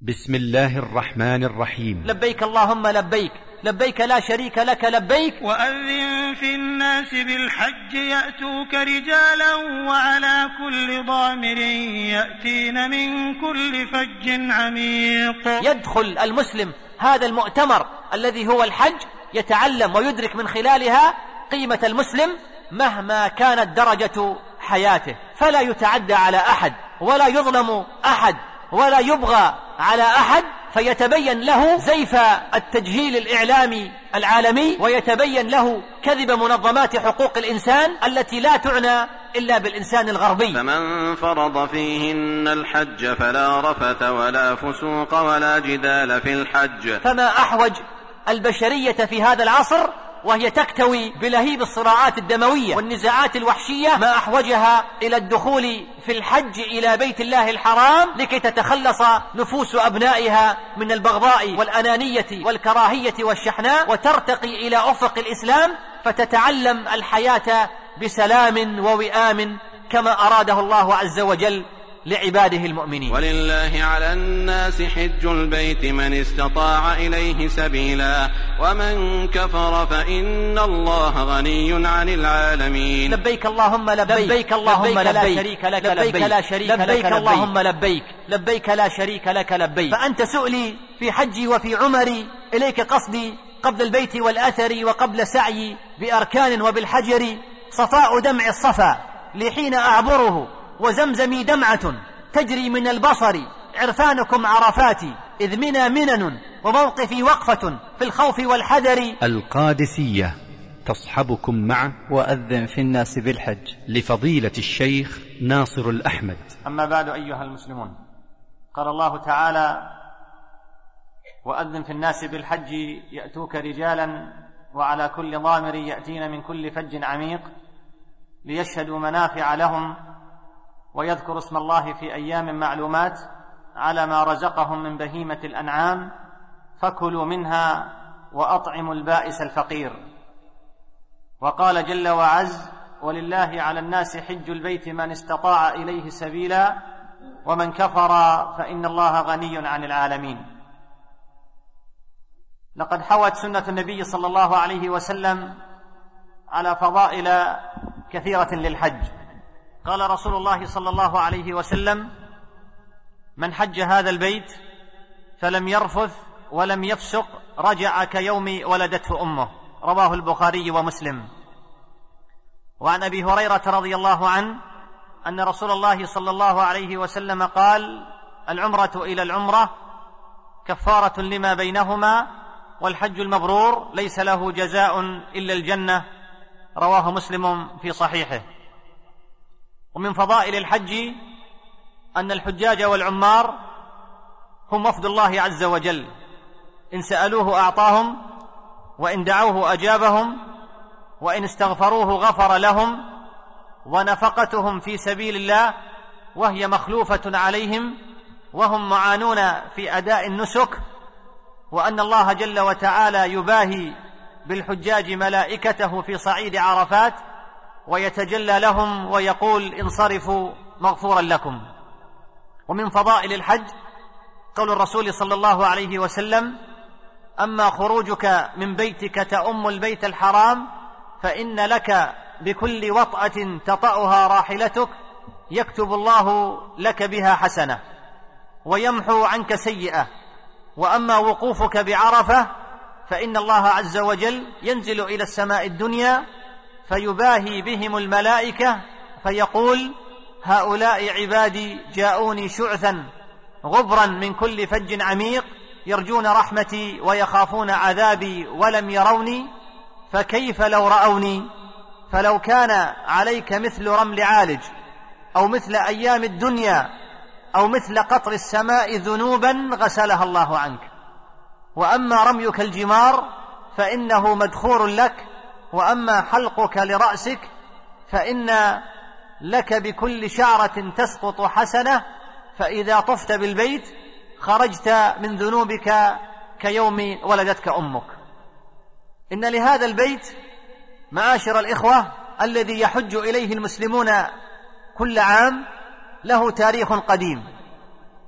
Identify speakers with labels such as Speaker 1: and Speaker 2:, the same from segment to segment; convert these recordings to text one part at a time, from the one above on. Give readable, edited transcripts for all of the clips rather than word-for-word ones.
Speaker 1: بسم الله الرحمن الرحيم.
Speaker 2: لبيك اللهم لبيك، لبيك لا شريك لك لبيك.
Speaker 3: وأذن في الناس بالحج يأتوك رجالا وعلى كل ضامر يأتين من كل فج عميق.
Speaker 2: يدخل المسلم هذا المؤتمر الذي هو الحج يتعلم ويدرك من خلالها قيمة المسلم مهما كانت درجة حياته، فلا يتعدى على أحد ولا يظلم أحد ولا يبغى على أحد، فيتبين له زيف التجهيل الإعلامي العالمي، ويتبين له كذب منظمات حقوق الإنسان التي لا تعنى إلا بالإنسان الغربي.
Speaker 4: فمن فرض فيهن الحج فلا رفث ولا فسوق ولا جدال في الحج.
Speaker 2: فما أحوج البشرية في هذا العصر وهي تكتوي بلهيب الصراعات الدموية والنزاعات الوحشية، ما أحوجها إلى الدخول في الحج إلى بيت الله الحرام لكي تتخلص نفوس أبنائها من البغضاء والأنانية والكراهية والشحناء، وترتقي إلى أفق الإسلام فتتعلم الحياة بسلام ووئام كما أراده الله عز وجل لعباده المؤمنين.
Speaker 4: ولله على الناس حج البيت من استطاع إليه سبيلا ومن كفر فإن الله غني عن العالمين.
Speaker 2: لبيك اللهم لبيك، لبيك اللهم لبيك، لا شريك لك لبيك، لا شريك لك اللهم لبيك، لبيك لا شريك لك لبيك. فأنت سؤلي في حجي وفي عمري، إليك قصدي قبل البيت والأثر وقبل سعي بأركان وبالحجر، صفاء دمع الصفا لحين أعبره وزمزمي دمعة تجري من البصر، عرفانكم عرفاتي إذ منا منن وموقفي وقفة في الخوف والحذر.
Speaker 1: القادسية تصحبكم مع
Speaker 5: وأذن في الناس بالحج
Speaker 1: لفضيلة الشيخ ناصر الأحمد.
Speaker 6: أما بعد أيها المسلمون، قال الله تعالى: وأذن في الناس بالحج يأتوك رجالا وعلى كل ضامر يأتين من كل فج عميق ليشهدوا منافع لهم ويذكروا اسم الله في أيام معلومات على ما رزقهم من بهيمة الأنعام فكلوا منها وأطعموا البائس الفقير. وقال جل وعز: ولله على الناس حج البيت من استطاع إليه سبيلا ومن كفر فإن الله غني عن العالمين. لقد حوت سنة النبي صلى الله عليه وسلم على فضائل كثيرة للحج. قال رسول الله صلى الله عليه وسلم: من حج هذا البيت فلم يرفث ولم يفسق رجع كيوم ولدته أمه، رواه البخاري ومسلم. وعن أبي هريرة رضي الله عنه أن رسول الله صلى الله عليه وسلم قال: العمرة إلى العمرة كفارة لما بينهما والحج المبرور ليس له جزاء إلا الجنة، رواه مسلم في صحيحه. ومن فضائل الحج أن الحجاج والعمار هم وفد الله عز وجل، إن سألوه أعطاهم وإن دعوه أجابهم وإن استغفروه غفر لهم، ونفقتهم في سبيل الله وهي مخلوفة عليهم وهم معانون في أداء النسك، وأن الله جل وتعالى يباهي بالحجاج ملائكته في صعيد عرفات ويتجلى لهم ويقول: انصرفوا مغفورا لكم. ومن فضائل الحج قول الرسول صلى الله عليه وسلم: أما خروجك من بيتك تأم البيت الحرام فإن لك بكل وطأة تطأها راحلتك يكتب الله لك بها حسنة ويمحو عنك سيئة. وأما وقوفك بعرفة فإن الله عز وجل ينزل إلى السماء الدنيا فيباهي بهم الملائكة فيقول: هؤلاء عبادي جاءوني شعثا غبرا من كل فج عميق يرجون رحمتي ويخافون عذابي ولم يروني، فكيف لو رأوني؟ فلو كان عليك مثل رمل عالج أو مثل أيام الدنيا أو مثل قطر السماء ذنوبا غسلها الله عنك. وأما رميك الجمار فإنه مدخور لك، وأما حلقك لرأسك فإن لك بكل شعرة تسقط حسنة، فإذا طفت بالبيت خرجت من ذنوبك كيوم ولدتك أمك. إن لهذا البيت معاشر الإخوة الذي يحج إليه المسلمون كل عام له تاريخ قديم.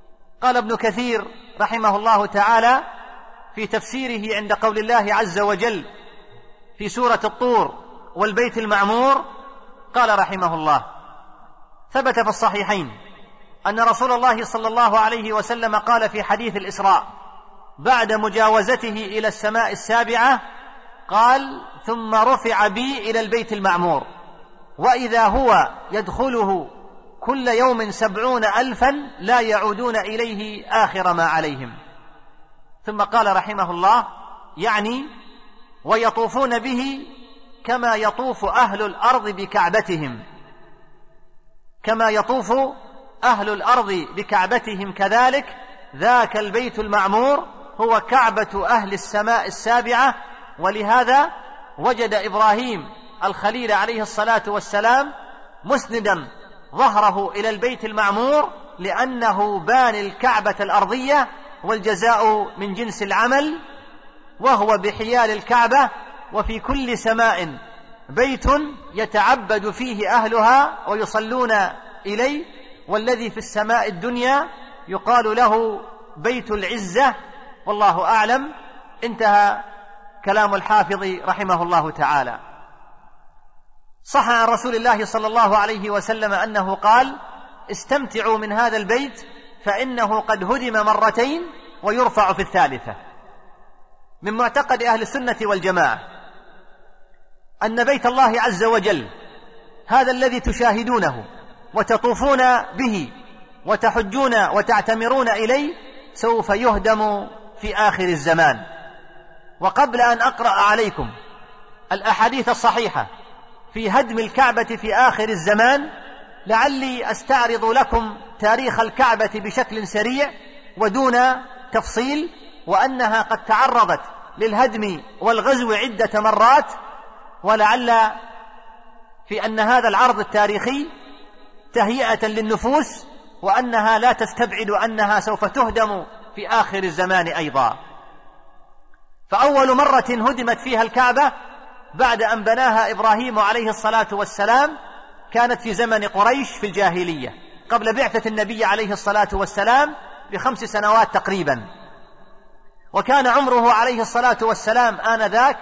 Speaker 6: قال ابن كثير رحمه الله تعالى في تفسيره عند قول الله عز وجل في سورة الطور والبيت المعمور، قال رحمه الله: ثبت في الصحيحين أن رسول الله صلى الله عليه وسلم قال في حديث الإسراء بعد مجاوزته إلى السماء السابعة، قال: ثم رفع بي إلى البيت المعمور، وإذا هو يدخله كل يوم 70,000 لا يعودون إليه آخر ما عليهم. ثم قال رحمه الله: يعني ويطوفون به كما يطوف أهل الأرض بكعبتهم، كما يطوف أهل الأرض بكعبتهم كذلك ذاك البيت المعمور هو كعبة أهل السماء السابعة. ولهذا وجد إبراهيم الخليل عليه الصلاة والسلام مسندا ظهره إلى البيت المعمور، لأنه باني الكعبة الأرضية، والجزاء من جنس العمل، وهو بحيال الكعبة، وفي كل سماء بيت يتعبد فيه أهلها ويصلون إليه، والذي في السماء الدنيا يقال له بيت العزة، والله أعلم. انتهى كلام الحافظ رحمه الله تعالى. صح عن رسول الله صلى الله عليه وسلم أنه قال: استمتعوا من هذا البيت فإنه قد هدم مرتين ويرفع في الثالثة. من معتقد أهل السنة والجماعة أن بيت الله عز وجل هذا الذي تشاهدونه وتطوفون به وتحجون وتعتمرون إليه سوف يهدم في آخر الزمان. وقبل أن أقرأ عليكم الأحاديث الصحيحة في هدم الكعبة في آخر الزمان، لعلي أستعرض لكم تاريخ الكعبة بشكل سريع ودون تفصيل، وأنها قد تعرضت للهدم والغزو عدة مرات، ولعل في أن هذا العرض التاريخي تهيئة للنفوس، وأنها لا تستبعد أنها سوف تهدم في آخر الزمان أيضا. فأول مرة هدمت فيها الكعبة بعد أن بناها إبراهيم عليه الصلاة والسلام كانت في زمن قريش في الجاهلية، قبل بعثة النبي عليه الصلاة والسلام ب5 سنوات تقريبا، وكان عمره عليه الصلاة والسلام آنذاك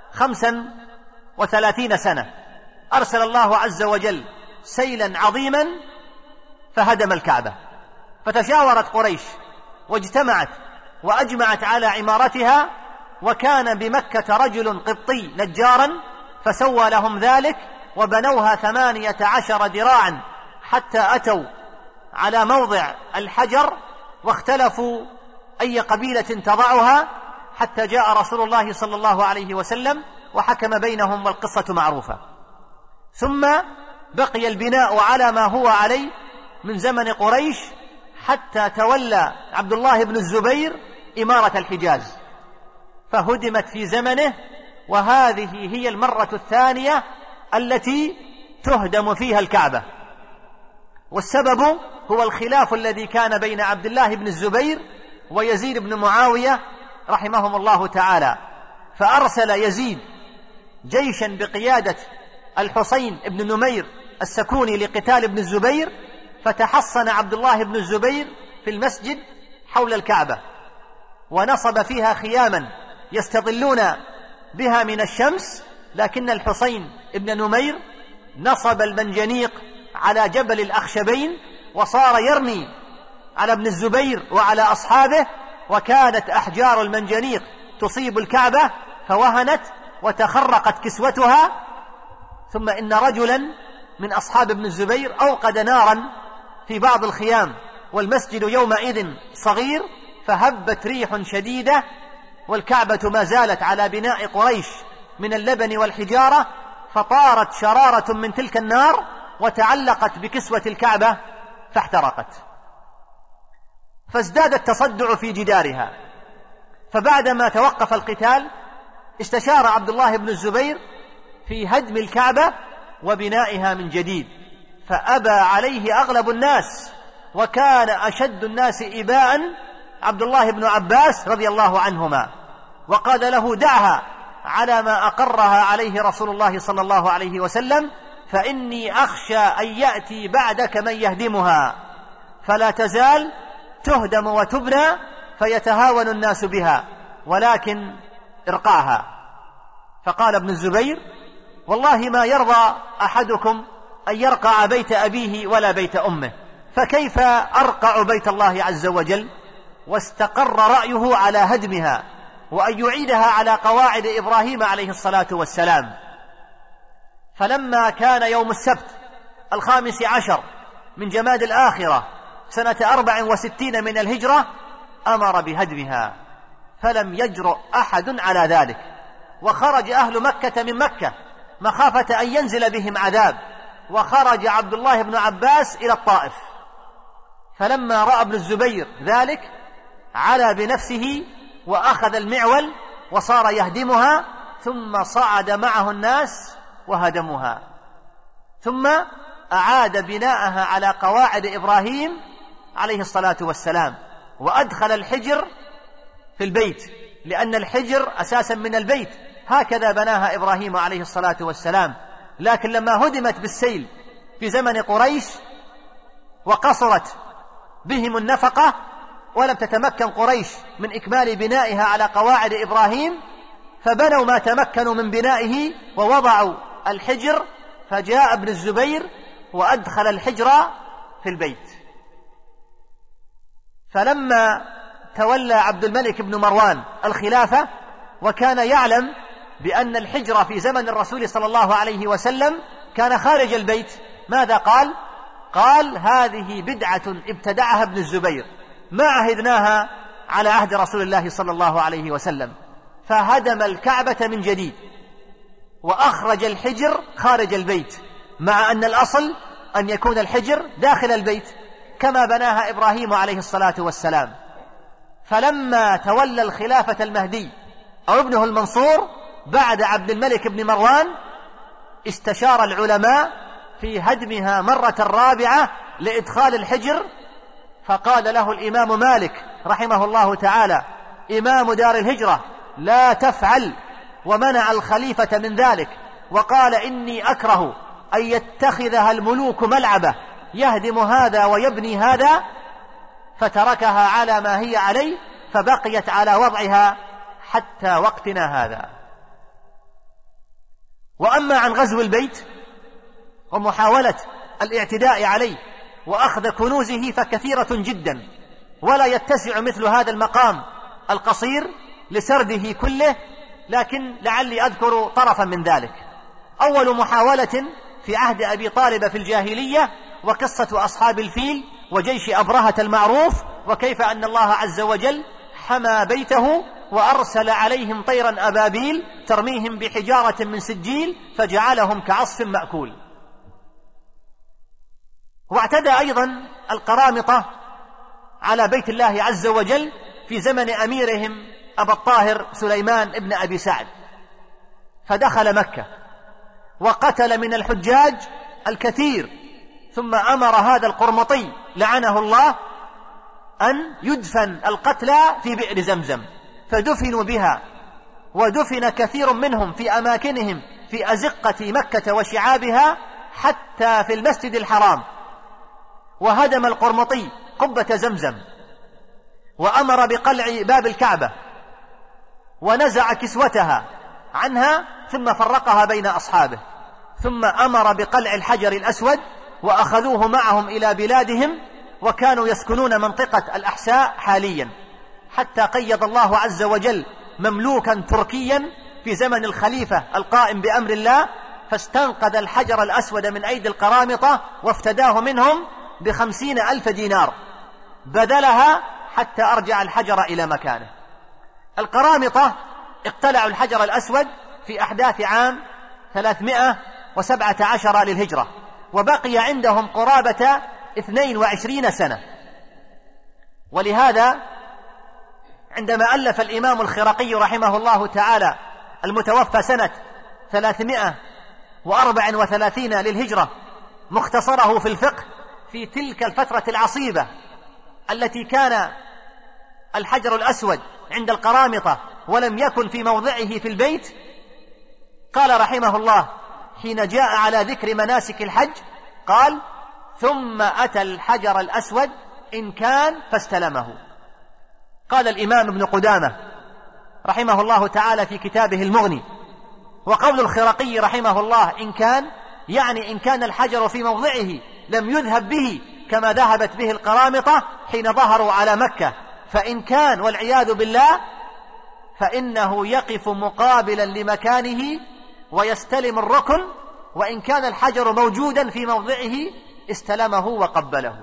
Speaker 6: 35 سنة. أرسل الله عز وجل سيلا عظيما فهدم الكعبة، فتشاورت قريش واجتمعت وأجمعت على عمارتها، وكان بمكة رجل قبطي نجارا فسوى لهم ذلك، وبنوها 18 ذراعا حتى أتوا على موضع الحجر، واختلفوا أي قبيلة تضعها، حتى جاء رسول الله صلى الله عليه وسلم وحكم بينهم، والقصة معروفة. ثم بقي البناء على ما هو عليه من زمن قريش حتى تولى عبد الله بن الزبير إمارة الحجاز، فهدمت في زمنه، وهذه هي المرة الثانية التي تهدم فيها الكعبة. والسبب هو الخلاف الذي كان بين عبد الله بن الزبير ويزيد بن معاوية رحمهم الله تعالى، فأرسل يزيد جيشا بقيادة الحسين بن نمير السكوني لقتال ابن الزبير، فتحصن عبد الله بن الزبير في المسجد حول الكعبة، ونصب فيها خياما يستظلون بها من الشمس، لكن الحسين بن نمير نصب المنجنيق على جبل الأخشبين، وصار يرمي على ابن الزبير وعلى أصحابه، وكانت أحجار المنجنيق تصيب الكعبة فوهنت وتخرقت كسوتها. ثم إن رجلا من أصحاب ابن الزبير أوقد نارا في بعض الخيام، والمسجد يومئذ صغير، فهبت ريح شديدة، والكعبة ما زالت على بناء قريش من اللبن والحجارة، فطارت شرارة من تلك النار وتعلقت بكسوة الكعبة فاحترقت، فازداد التصدع في جدارها. فبعدما توقف القتال استشار عبد الله بن الزبير في هدم الكعبة وبنائها من جديد، فأبى عليه أغلب الناس، وكان أشد الناس إباء عبد الله بن عباس رضي الله عنهما، وقال له: دعها على ما أقرها عليه رسول الله صلى الله عليه وسلم، فإني أخشى أن يأتي بعدك من يهدمها، فلا تزال تهدم وتبنى فيتهاون الناس بها، ولكن ارقعها. فقال ابن الزبير: والله ما يرضى أحدكم أن يرقع بيت أبيه ولا بيت أمه، فكيف أرقع بيت الله عز وجل؟ واستقر رأيه على هدمها وأن يعيدها على قواعد إبراهيم عليه الصلاة والسلام. فلما كان يوم السبت 15 من جماد الآخرة سنة 64 من الهجرة أمر بهدمها، فلم يجرؤ أحد على ذلك، وخرج أهل مكة من مكة مخافة أن ينزل بهم عذاب، وخرج عبد الله بن عباس إلى الطائف. فلما رأى ابن الزبير ذلك علا بنفسه وأخذ المعول وصار يهدمها، ثم صعد معه الناس وهدموها، ثم أعاد بناءها على قواعد إبراهيم عليه الصلاة والسلام، وأدخل الحجر في البيت، لأن الحجر أساسا من البيت، هكذا بناها إبراهيم عليه الصلاة والسلام. لكن لما هدمت بالسيل في زمن قريش وقصرت بهم النفقة ولم تتمكن قريش من إكمال بنائها على قواعد إبراهيم، فبنوا ما تمكنوا من بنائه ووضعوا الحجر، فجاء ابن الزبير وأدخل الحجر في البيت. فلما تولى عبد الملك بن مروان الخلافة وكان يعلم بأن الحجر في زمن الرسول صلى الله عليه وسلم كان خارج البيت، ماذا قال؟ قال: هذه بدعة ابتدعها ابن الزبير، ما عهدناها على عهد رسول الله صلى الله عليه وسلم. فهدم الكعبة من جديد وأخرج الحجر خارج البيت، مع أن الأصل أن يكون الحجر داخل البيت كما بناها إبراهيم عليه الصلاة والسلام. فلما تولى الخلافة المهدي أو ابنه المنصور بعد عبد الملك بن مروان استشار العلماء في هدمها مرة رابعة لإدخال الحجر، فقال له الإمام مالك رحمه الله تعالى إمام دار الهجرة: لا تفعل، ومنع الخليفة من ذلك، وقال: إني أكره أن يتخذها الملوك ملعبة يهدم هذا ويبني هذا، فتركها على ما هي عليه، فبقيت على وضعها حتى وقتنا هذا. وأما عن غزو البيت ومحاولة الاعتداء عليه وأخذ كنوزه فكثيرة جدا، ولا يتسع مثل هذا المقام القصير لسرده كله، لكن لعلي أذكر طرفا من ذلك. أول محاولة في عهد أبي طالب في الجاهلية، وقصة أصحاب الفيل وجيش أبرهة المعروف، وكيف أن الله عز وجل حمى بيته وأرسل عليهم طيرا أبابيل ترميهم بحجارة من سجيل فجعلهم كعصف مأكول. واعتدى أيضا القرامطة على بيت الله عز وجل في زمن أميرهم أبا الطاهر سليمان ابن أبي سعد، فدخل مكة وقتل من الحجاج الكثير، ثم أمر هذا القرمطي لعنه الله أن يدفن القتلى في بئر زمزم، فدفنوا بها، ودفن كثير منهم في أماكنهم في أزقة مكة وشعابها حتى في المسجد الحرام. وهدم القرمطي قبة زمزم، وأمر بقلع باب الكعبة، ونزع كسوتها عنها ثم فرقها بين أصحابه، ثم أمر بقلع الحجر الأسود، وأخذوه معهم إلى بلادهم، وكانوا يسكنون منطقة الأحساء حاليا، حتى قيض الله عز وجل مملوكا تركيا في زمن الخليفة القائم بأمر الله، فاستنقذ الحجر الأسود من أيدي القرامطة وافتداه منهم ب50,000 دينار بذلها حتى أرجع الحجر إلى مكانه. القرامطة اقتلعوا الحجر الأسود في أحداث عام 317 للهجرة، وبقي عندهم قرابة 22 سنة. ولهذا عندما ألف الإمام الخرقي رحمه الله تعالى المتوفى سنة 334 للهجرة مختصره في الفقه في تلك الفترة العصيبة التي كان الحجر الأسود عند القرامطة ولم يكن في موضعه في البيت، قال رحمه الله حين جاء على ذكر مناسك الحج قال: ثم أتى الحجر الأسود إن كان فاستلمه. قال الإمام ابن قدامة رحمه الله تعالى في كتابه المغني: وقول الخرقي رحمه الله إن كان، يعني إن كان الحجر في موضعه لم يذهب به كما ذهبت به القرامطة حين ظهروا على مكة، فإن كان والعياذ بالله فإنه يقف مقابلا لمكانه ويستلم الركن، وإن كان الحجر موجودا في موضعه استلمه وقبله.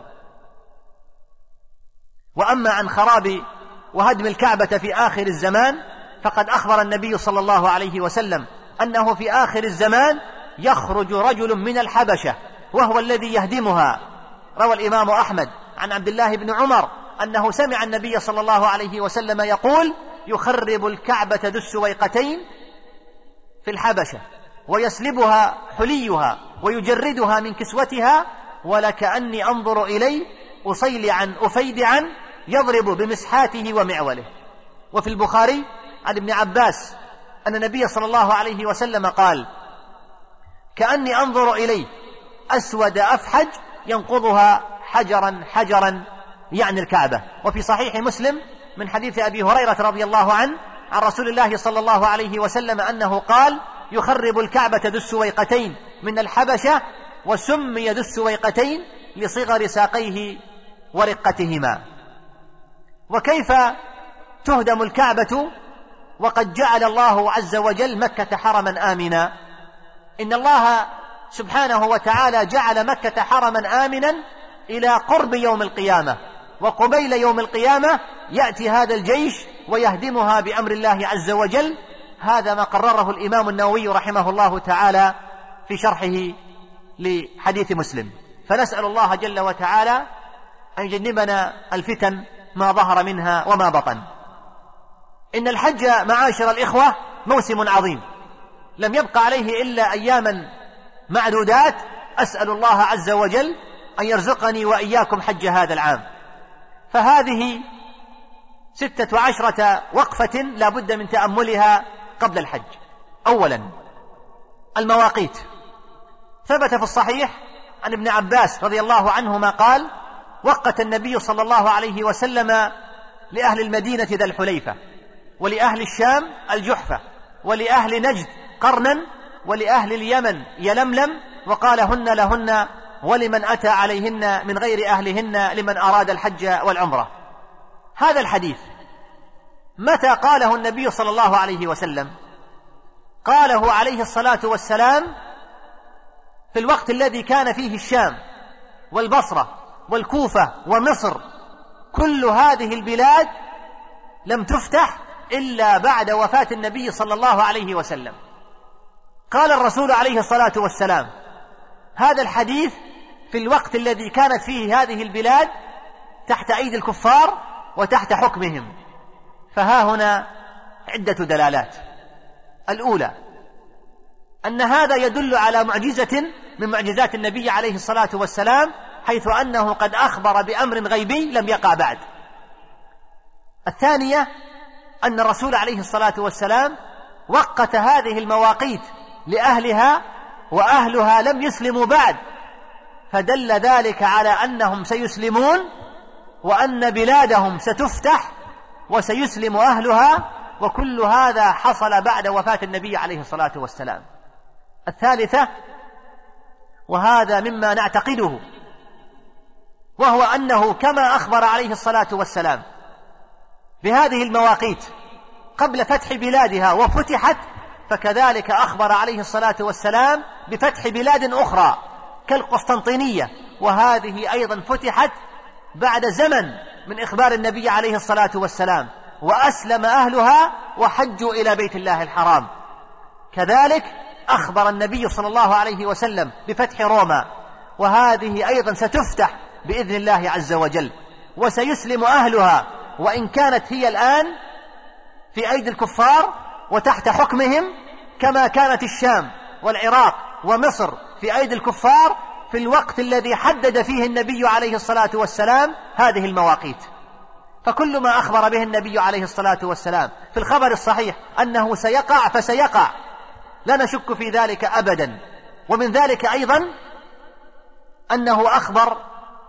Speaker 6: وأما عن خراب وهدم الكعبة في آخر الزمان فقد أخبر النبي صلى الله عليه وسلم أنه في آخر الزمان يخرج رجل من الحبشة وهو الذي يهدمها. روى الإمام أحمد عن عبد الله بن عمر أنه سمع النبي صلى الله عليه وسلم يقول: يخرب الكعبة ذو السويقتين في الحبشة ويسلبها حليها ويجردها من كسوتها، ولكأني أنظر إليه أصيلعا أفيدعا يضرب بمسحاته ومعوله. وفي البخاري عن ابن عباس أن النبي صلى الله عليه وسلم قال: كأني أنظر إليه أسود أفحج ينقضها حجرا حجرا، يعني الكعبة. وفي صحيح مسلم من حديث أبي هريرة رضي الله عنه عن رسول الله صلى الله عليه وسلم أنه قال: يخرب الكعبة ذو السويقتين من الحبشة، وسمي ذو السويقتين لصغر ساقيه ورقتهما. وكيف تهدم الكعبة وقد جعل الله عز وجل مكة حرما آمنا؟ إن الله سبحانه وتعالى جعل مكة حرما آمنا إلى قرب يوم القيامة، وقبيل يوم القيامة يأتي هذا الجيش ويهدمها بأمر الله عز وجل. هذا ما قرره الإمام النووي رحمه الله تعالى في شرحه لحديث مسلم. فنسأل الله جل وتعالى أن يجنبنا الفتن ما ظهر منها وما بطن. إن الحج معاشر الإخوة موسم عظيم لم يبق عليه إلا أياما معدودات. أسأل الله عز وجل أن يرزقني وإياكم حج هذا العام. فهذه 16 وقفة لا بد من تأملها قبل الحج. أولا المواقيت. ثبت في الصحيح عن ابن عباس رضي الله عنهما قال: وقت النبي صلى الله عليه وسلم لأهل المدينة ذا الحليفة، ولأهل الشام الجحفة، ولأهل نجد قرنا، ولأهل اليمن يلملم، وقال: هن لهن ولمن أتى عليهن من غير أهلهن لمن أراد الحج والعمرة. هذا الحديث متى قاله النبي صلى الله عليه وسلم؟ قاله عليه الصلاة والسلام في الوقت الذي كان فيه الشام والبصرة والكوفة ومصر، كل هذه البلاد لم تفتح إلا بعد وفاة النبي صلى الله عليه وسلم. قال الرسول عليه الصلاة والسلام هذا الحديث في الوقت الذي كانت فيه هذه البلاد تحت أيدي الكفار وتحت حكمهم. فها هنا عدة دلالات. الأولى أن هذا يدل على معجزة من معجزات النبي عليه الصلاة والسلام، حيث أنه قد أخبر بأمر غيبي لم يقع بعد. الثانية أن الرسول عليه الصلاة والسلام وقت هذه المواقيت لأهلها وأهلها لم يسلموا بعد، فدل ذلك على أنهم سيسلمون وأن بلادهم ستفتح وسيسلم أهلها، وكل هذا حصل بعد وفاة النبي عليه الصلاة والسلام. الثالثة، وهذا مما نعتقده، وهو أنه كما أخبر عليه الصلاة والسلام بهذه المواقيت قبل فتح بلادها وفتحت، فكذلك أخبر عليه الصلاة والسلام بفتح بلاد أخرى كالقسطنطينية، وهذه أيضا فتحت بعد زمن من إخبار النبي عليه الصلاة والسلام، وأسلم أهلها وحجوا إلى بيت الله الحرام. كذلك أخبر النبي صلى الله عليه وسلم بفتح روما، وهذه أيضا ستفتح بإذن الله عز وجل وسيسلم أهلها، وإن كانت هي الآن في أيدي الكفار وتحت حكمهم كما كانت الشام والعراق ومصر في أيدي الكفار في الوقت الذي حدد فيه النبي عليه الصلاة والسلام هذه المواقيت. فكل ما أخبر به النبي عليه الصلاة والسلام في الخبر الصحيح أنه سيقع فسيقع، لا نشك في ذلك أبدا. ومن ذلك أيضا أنه أخبر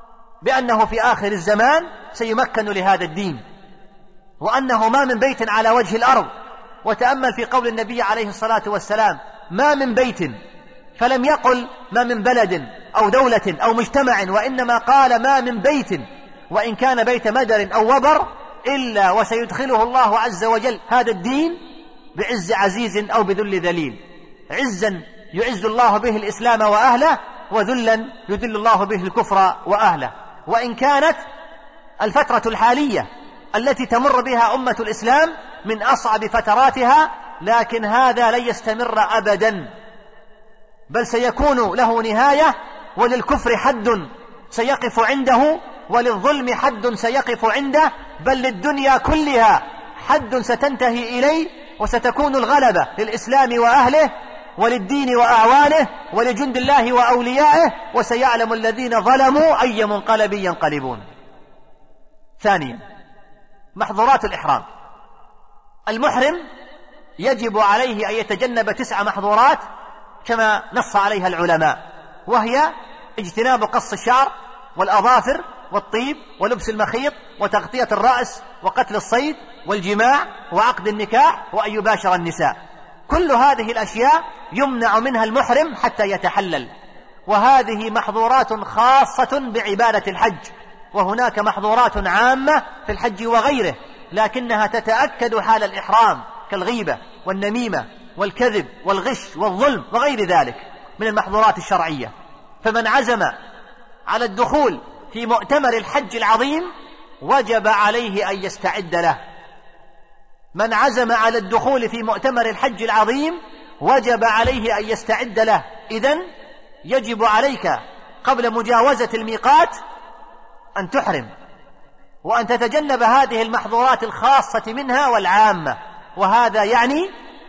Speaker 6: بأنه في آخر الزمان سيمكن لهذا الدين، وأنه ما من بيت على وجه الأرض. وتأمل في قول النبي عليه الصلاة والسلام: ما من بيت، فلم يقل ما من بلد أو دولة أو مجتمع، وإنما قال ما من بيت وإن كان بيت مدر أو وبر إلا وسيدخله الله عز وجل هذا الدين بعز عزيز أو بذل ذليل. عزا يعز الله به الإسلام وأهله، وذلا يذل الله به الكفر وأهله. وإن كانت الفترة الحالية التي تمر بها أمة الإسلام من أصعب فتراتها، لكن هذا لن يستمر أبدا، بل سيكون له نهاية، وللكفر حد سيقف عنده، وللظلم حد سيقف عنده، بل للدنيا كلها حد ستنتهي إليه، وستكون الغلبة للإسلام وأهله وللدين وأعوانه ولجند الله وأوليائه، وسيعلم الذين ظلموا أي منقلب ينقلبون. ثانيا، محظورات الإحرام. المحرم يجب عليه أن يتجنب 9 محظورات كما نص عليها العلماء، وهي اجتناب قص الشعر والأظافر والطيب ولبس المخيط وتغطية الرأس وقتل الصيد والجماع وعقد النكاح وأن يباشر النساء. كل هذه الأشياء يمنع منها المحرم حتى يتحلل، وهذه محظورات خاصة بعبادة الحج، وهناك محظورات عامة في الحج وغيره، لكنها تتأكد حال الإحرام كالغيبة والنميمة والكذب والغش والظلم وغير ذلك من المحظورات الشرعية. فمن عزم على الدخول في مؤتمر الحج العظيم وجب عليه أن يستعد له. من عزم على الدخول في مؤتمر الحج العظيم وجب عليه أن يستعد له. إذن يجب عليك قبل مجاوزة الميقات أن تحرم، وأن تتجنب هذه المحظورات الخاصة منها والعامة. وهذا يعني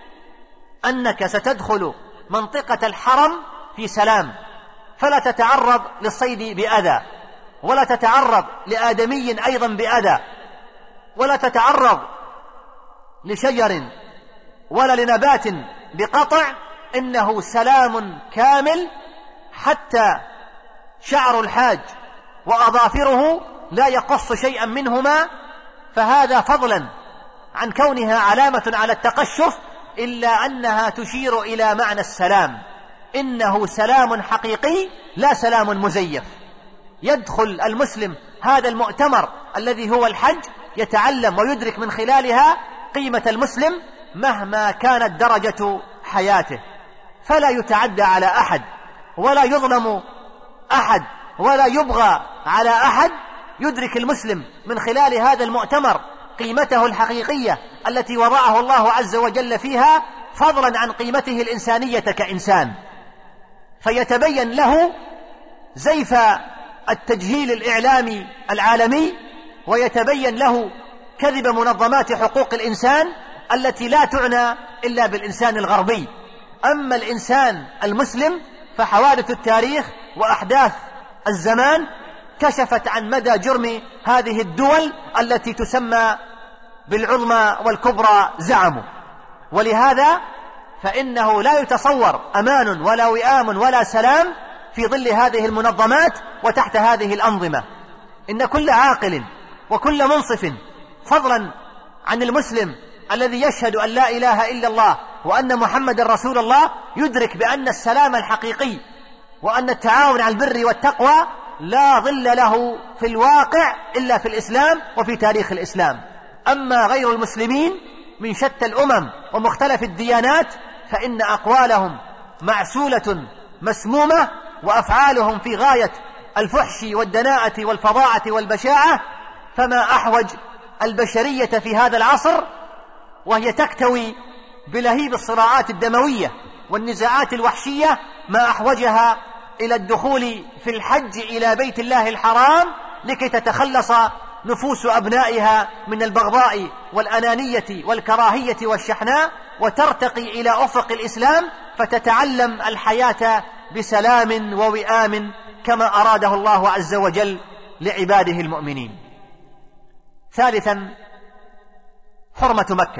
Speaker 6: أنك ستدخل منطقة الحرم في سلام، فلا تتعرض للصيد بأذى، ولا تتعرض لآدمي أيضا بأذى، ولا تتعرض لشجر ولا لنبات بقطع. إنه سلام كامل، حتى شعر الحاج وأظافره لا يقص شيئا منهما، فهذا فضلا عن كونها علامة على التقشف، إلا أنها تشير إلى معنى السلام. إنه سلام حقيقي لا سلام مزيف. يدخل المسلم هذا المؤتمر الذي هو الحج يتعلم ويدرك من خلالها قيمة المسلم مهما كانت درجة حياته، فلا يتعدى على أحد ولا يظلم أحد ولا يبغى على أحد. يدرك المسلم من خلال هذا المؤتمر قيمته الحقيقية التي وضعه الله عز وجل فيها، فضلا عن قيمته الإنسانية كإنسان، فيتبين له زيف التجهيل الإعلامي العالمي، ويتبين له كذب منظمات حقوق الإنسان التي لا تعنى إلا بالإنسان الغربي. أما الإنسان المسلم فحوادث التاريخ وأحداث الزمان كشفت عن مدى جرم هذه الدول التي تسمى بالعظمى والكبرى زعموا. ولهذا فإنه لا يتصور أمان ولا وئام ولا سلام في ظل هذه المنظمات وتحت هذه الأنظمة. إن كل عاقل وكل منصف، فضلا عن المسلم الذي يشهد أن لا إله إلا الله وأن محمد رسول الله، يدرك بأن السلام الحقيقي وأن التعاون على البر والتقوى لا ظل له في الواقع إلا في الإسلام وفي تاريخ الإسلام. أما غير المسلمين من شتى الأمم ومختلف الديانات فإن أقوالهم معسولة مسمومة، وأفعالهم في غاية الفحش والدناءة والفظاعة والبشاعة. فما أحوج البشرية في هذا العصر وهي تكتوي بلهيب الصراعات الدموية والنزاعات الوحشية، ما أحوجها إلى الدخول في الحج إلى بيت الله الحرام لكي تتخلص نفوس أبنائها من البغضاء والأنانية والكراهية والشحناء، وترتقي إلى أفق الإسلام فتتعلم الحياة بسلام ووئام كما أراده الله عز وجل لعباده المؤمنين. ثالثا، حرمة مكة.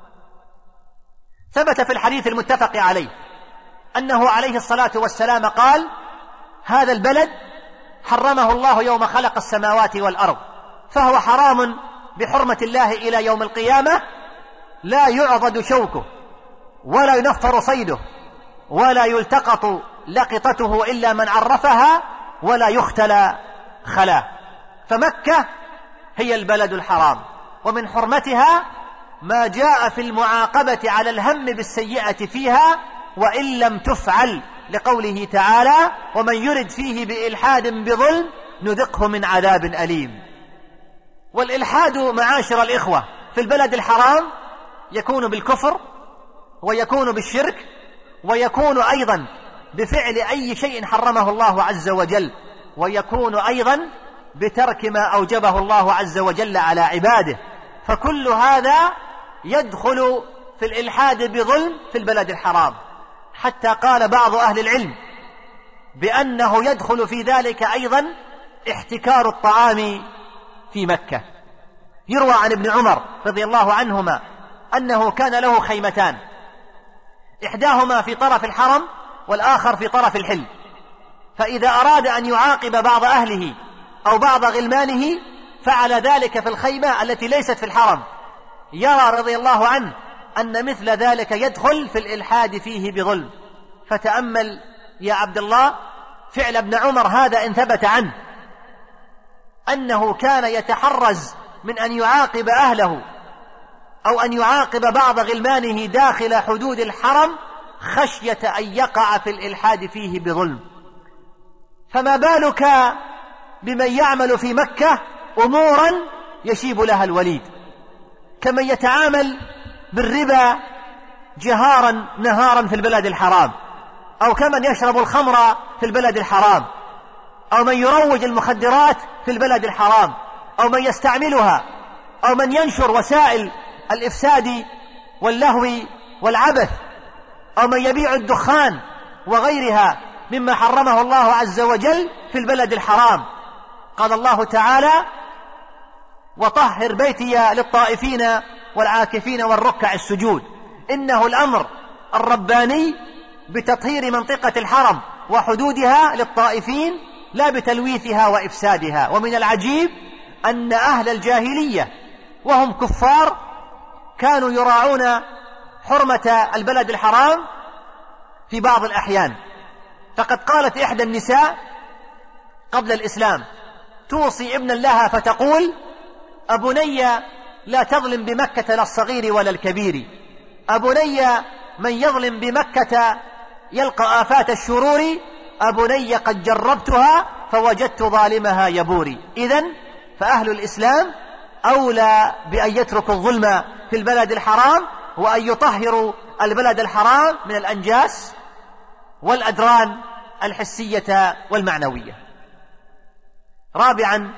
Speaker 6: ثبت في الحديث المتفق عليه أنه عليه الصلاة والسلام قال: هذا البلد حرمه الله يوم خلق السماوات والأرض، فهو حرام بحرمة الله إلى يوم القيامة، لا يعضد شوكه ولا ينفر صيده ولا يلتقط لقطته إلا من عرفها ولا يختلى خلاه. فمكة هي البلد الحرام، ومن حرمتها ما جاء في المعاقبة على الهم بالسيئة فيها وإن لم تفعل، لقوله تعالى: ومن يرد فيه بإلحاد بظلم نذقه من عذاب أليم. والإلحاد معاشر الإخوة في البلد الحرام يكون بالكفر، ويكون بالشرك، ويكون أيضا بفعل أي شيء حرمه الله عز وجل، ويكون أيضا بترك ما أوجبه الله عز وجل على عباده. فكل هذا يدخل في الإلحاد بظلم في البلد الحرام، حتى قال بعض أهل العلم بأنه يدخل في ذلك أيضا احتكار الطعام في مكة. يروى عن ابن عمر رضي الله عنهما أنه كان له خيمتان، إحداهما في طرف الحرم والآخر في طرف الحل، فإذا أراد أن يعاقب بعض أهله أو بعض غلمانه فعل ذلك في الخيمة التي ليست في الحرم. يرى رضي الله عنه أن مثل ذلك يدخل في الإلحاد فيه بظلم. فتأمل يا عبد الله فعل ابن عمر هذا إن ثبت عنه أنه كان يتحرز من أن يعاقب أهله أو أن يعاقب بعض غلمانه داخل حدود الحرم خشية أن يقع في الإلحاد فيه بظلم. فما بالك بمن يعمل في مكة أمورا يشيب لها الوليد، كمن يتعامل بالربا جهارا نهارا في البلد الحرام، أو كمن يشرب الخمر في البلد الحرام، أو من يروج المخدرات في البلد الحرام، أو من يستعملها، أو من ينشر وسائل الإفساد واللهو والعبث، أو من يبيع الدخان وغيرها مما حرمه الله عز وجل في البلد الحرام. قال الله تعالى: وطهر بيتي للطائفين والعاكفين والركع السجود. إنه الأمر الرباني بتطهير منطقة الحرم وحدودها للطائفين لا بتلويثها وإفسادها. ومن العجيب أن أهل الجاهلية وهم كفار كانوا يراعون حرمة البلد الحرام في بعض الأحيان. فقد قالت إحدى النساء قبل الإسلام توصي ابنا لها فتقول: أبني لا تظلم بمكة لا الصغير ولا الكبير، أبني من يظلم بمكة يلقى آفات الشرور، أبني قد جربتها فوجدت ظالمها يبوري. إذن فأهل الإسلام أولى بأن يتركوا الظلم في البلد الحرام وأن يطهروا البلد الحرام من الأنجاس والأدران الحسية والمعنوية. رابعا،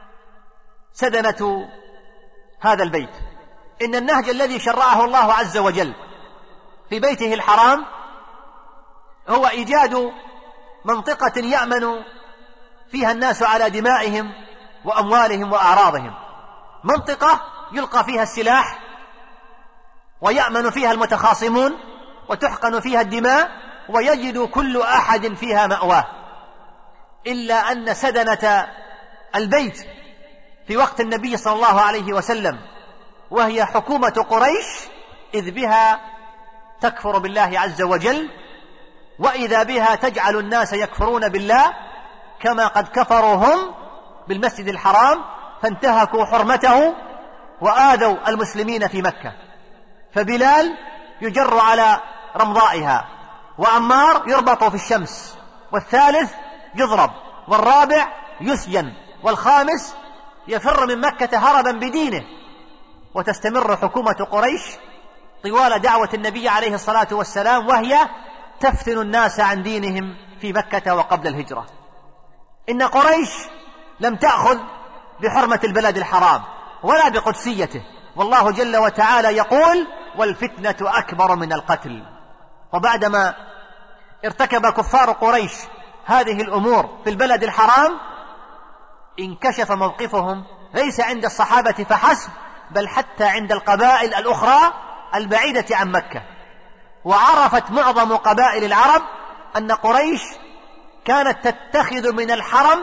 Speaker 6: سدنة هذا البيت. إن النهج الذي شرعه الله عز وجل في بيته الحرام هو إيجاد منطقة يأمن فيها الناس على دمائهم وأموالهم وأعراضهم، منطقة يلقى فيها السلاح ويأمن فيها المتخاصمون وتحقن فيها الدماء ويجد كل أحد فيها مأواه. إلا أن سدنة البيت في وقت النبي صلى الله عليه وسلم وهي حكومة قريش، إذ بها تكفر بالله عز وجل، وإذا بها تجعل الناس يكفرون بالله كما قد كفروا هم بالمسجد الحرام فانتهكوا حرمته وآذوا المسلمين في مكة. فبلال يجر على رمضائها، وعمار يربط في الشمس، والثالث يضرب، والرابع يسجن، والخامس يفر من مكة هربا بدينه. وتستمر حكومة قريش طوال دعوة النبي عليه الصلاة والسلام وهي تفتن الناس عن دينهم في مكة وقبل الهجرة. إن قريش لم تأخذ بحرمة البلد الحرام ولا بقدسيته، والله جل وتعالى يقول: والفتنة أكبر من القتل. وبعدما ارتكب كفار قريش هذه الأمور في البلد الحرام انكشف موقفهم ليس عند الصحابة فحسب، بل حتى عند القبائل الأخرى البعيدة عن مكة. وعرفت معظم قبائل العرب أن قريش كانت تتخذ من الحرم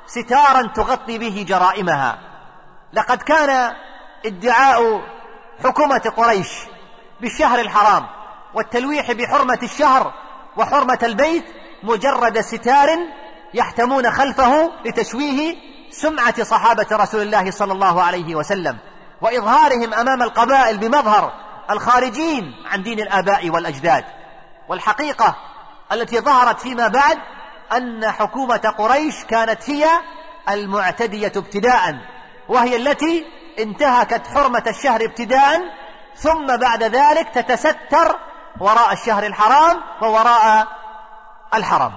Speaker 6: ستارا تغطي به جرائمها. لقد كان ادعاء حكومة قريش بالشهر الحرام والتلويح بحرمة الشهر وحرمة البيت مجرد ستار يحتمون خلفه لتشويه سمعة صحابة رسول الله صلى الله عليه وسلم وإظهارهم أمام القبائل بمظهر الخارجين عن دين الآباء والأجداد. والحقيقة التي ظهرت فيما بعد أن حكومة قريش كانت هي المعتدية ابتداء، وهي التي انتهكت حرمة الشهر ابتداء، ثم بعد ذلك تتستر وراء الشهر الحرام ووراء الحرم،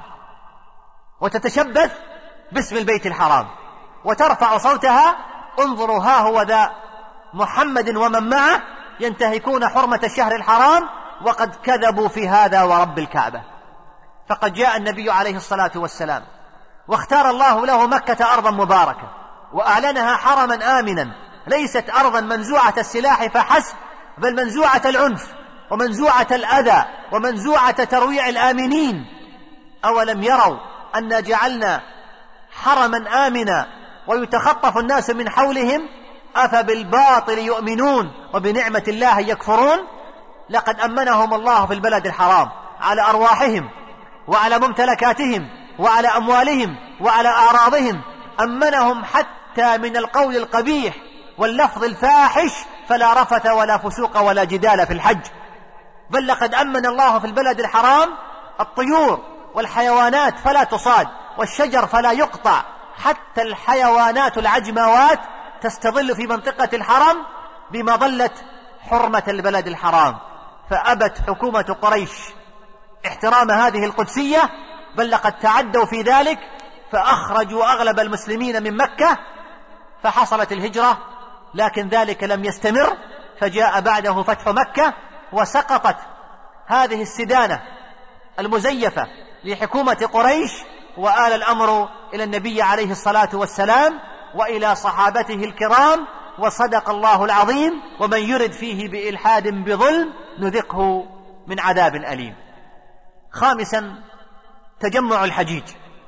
Speaker 6: وتتشبث باسم البيت الحرام وترفع صوتها: انظروا ها هو ذا محمد ومن معه ينتهكون حرمة الشهر الحرام وقد كذبوا في هذا ورب الكعبة. فقد جاء النبي عليه الصلاة والسلام واختار الله له مكة أرضا مباركة وأعلنها حرما آمنا، ليست أرضا منزوعة السلاح فحسب، بل منزوعة العنف ومنزوعة الأذى ومنزوعة ترويع الآمنين. أولم يروا أن جعلنا حرما آمنا ويتخطف الناس من حولهم أفبالباطل يؤمنون وبنعمة الله يكفرون. لقد أمنهم الله في البلد الحرام على أرواحهم وعلى ممتلكاتهم وعلى أموالهم وعلى أعراضهم، أمنهم حتى من القول القبيح واللفظ الفاحش، فلا رفث ولا فسوق ولا جدال في الحج. بل لقد أمن الله في البلد الحرام الطيور والحيوانات فلا تصاد والشجر فلا يقطع، حتى الحيوانات العجموات تستظل في منطقة الحرم بمظلة حرمة البلد الحرام. فأبت حكومة قريش احترام هذه القدسية، بل لقد تعدوا في ذلك فأخرجوا أغلب المسلمين من مكة، فحصلت الهجرة. لكن ذلك لم يستمر، فجاء بعده فتح مكة وسقطت هذه السدانة المزيفة لحكومة قريش، وآل الأمر إلى النبي عليه الصلاة والسلام وإلى صحابته الكرام. وصدق الله العظيم: ومن يرد فيه بإلحاد بظلم نذقه من عذاب أليم. خامسا، تجمع الحجيج.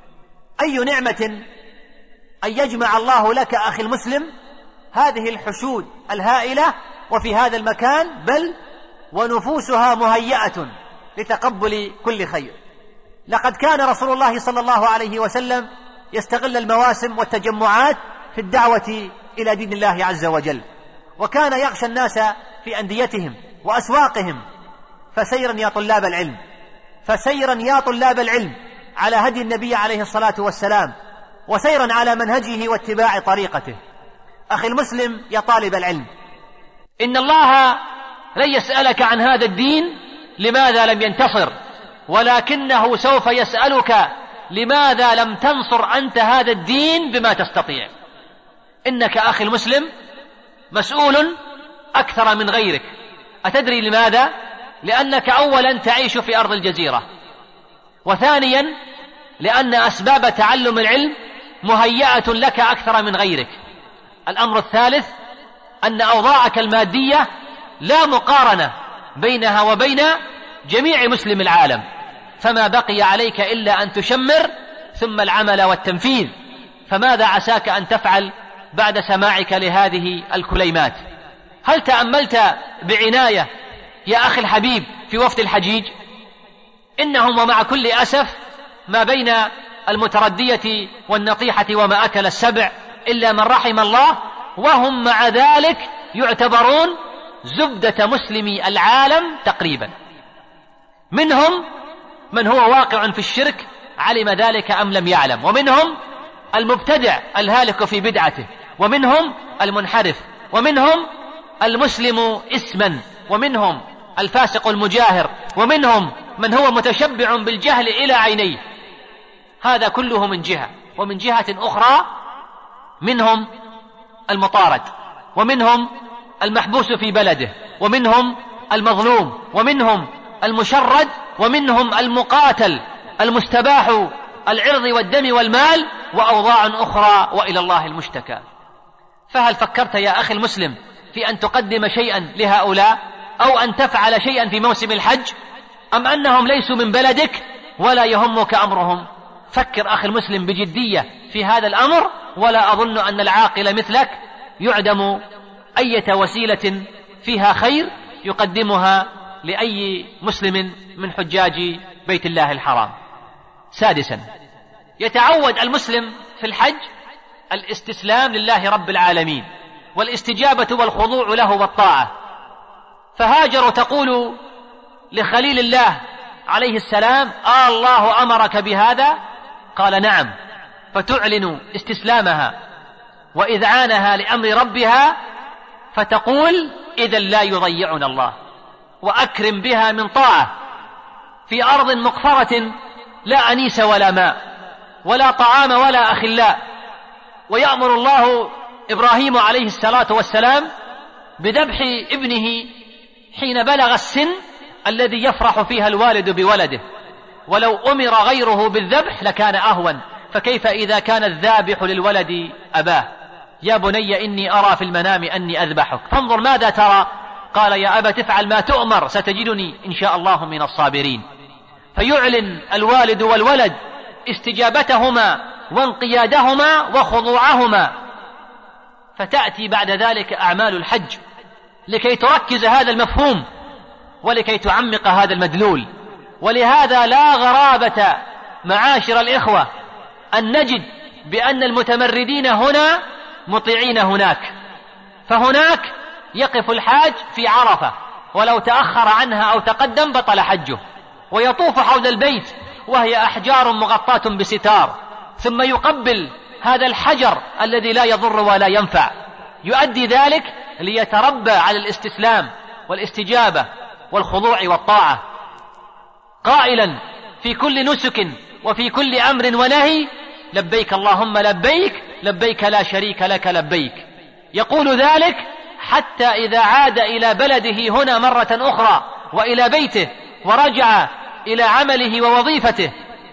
Speaker 6: أي نعمة أن يجمع الله لك أخي المسلم هذه الحشود الهائلة وفي هذا المكان، بل ونفوسها مهيئة لتقبل كل خير. لقد كان رسول الله صلى الله عليه وسلم يستغل المواسم والتجمعات في الدعوة إلى دين الله عز وجل، وكان يغشى الناس في أنديتهم وأسواقهم. فسيرا يا طلاب العلم، فسيرا يا طلاب العلم على هدي النبي عليه الصلاة والسلام، وسيرا على منهجه واتباع طريقته. أخي المسلم يا طالب العلم،
Speaker 2: إن الله لن يسألك عن هذا الدين لماذا لم ينتصر، ولكنه سوف يسألك لماذا لم تنصر أنت هذا الدين بما تستطيع. إنك أخي المسلم مسؤول أكثر من غيرك. أتدري لماذا؟ لأنك أولا تعيش في أرض الجزيرة، وثانيا لأن أسباب تعلم العلم مهيئة لك أكثر من غيرك. الأمر الثالث أن أوضاعك المادية لا مقارنة بينها وبين جميع مسلم العالم، فما بقي عليك إلا أن تشمر ثم العمل والتنفيذ. فماذا عساك أن تفعل بعد سماعك لهذه الكليمات؟ هل تأملت بعناية يا أخي الحبيب في وفد الحجيج؟ إنهم ومع كل أسف ما بين المتردية والنطيحة وما أكل السبع إلا من رحم الله، وهم مع ذلك يعتبرون زبدة مسلمي العالم تقريبا. منهم من هو واقع في الشرك علم ذلك أم لم يعلم، ومنهم المبتدع الهالك في بدعته، ومنهم المنحرف، ومنهم المسلم اسما، ومنهم الفاسق المجاهر، ومنهم من هو متشبع بالجهل إلى عينيه. هذا كله من جهة. ومن جهة أخرى منهم المطارد، ومنهم المحبوس في بلده، ومنهم المظلوم، ومنهم المشرد، ومنهم المقاتل المستباح العرض والدم والمال، وأوضاع أخرى وإلى الله المشتكى. فهل فكرت يا أخي المسلم في أن تقدم شيئا لهؤلاء أو أن تفعل شيئا في موسم الحج، أم أنهم ليسوا من بلدك ولا يهمك أمرهم؟ فكر أخي المسلم بجدية في هذا الأمر، ولا أظن أن العاقل مثلك يعدم أي وسيلة فيها خير يقدمها لأي مسلم من حجاج بيت الله الحرام. سادسا، يتعود المسلم في الحج الاستسلام لله رب العالمين والاستجابة والخضوع له والطاعة. فهاجر تقول لخليل الله عليه السلام: الله أمرك بهذا؟ قال: نعم. فتعلن استسلامها وإذعانها لأمر ربها، فتقول: إذا لا يضيعنا الله، وأكرم بها من طاعة في أرض مقفرة لا أنيس ولا ماء ولا طعام ولا أخلاء. ويأمر الله إبراهيم عليه الصلاة والسلام بذبح ابنه حين بلغ السن الذي يفرح فيها الوالد بولده، ولو أمر غيره بالذبح لكان أهون، فكيف إذا كان الذابح للولد أباه؟ يا بني إني أرى في المنام أني أذبحك فانظر ماذا ترى؟ قال: يا أبت افعل ما تؤمر ستجدني إن شاء الله من الصابرين. فيعلن الوالد والولد استجابتهما وانقيادهما وخضوعهما، فتأتي بعد ذلك أعمال الحج لكي تركز هذا المفهوم ولكي تعمق هذا المدلول. ولهذا لا غرابة معاشر الإخوة أن نجد بأن المتمردين هنا مطيعين هناك. فهناك يقف الحاج في عرفة ولو تأخر عنها أو تقدم بطل حجه، ويطوف حول البيت وهي أحجار مغطاة بستار، ثم يقبل هذا الحجر الذي لا يضر ولا ينفع. يؤدي ذلك ليتربى على الاستسلام والاستجابة والخضوع والطاعة، قائلا في كل نسك وفي كل أمر ونهي: لبيك اللهم لبيك، لبيك لا شريك لك لبيك. يقول ذلك حتى إذا عاد إلى بلده هنا مرة أخرى وإلى بيته ورجع إلى عمله ووظيفته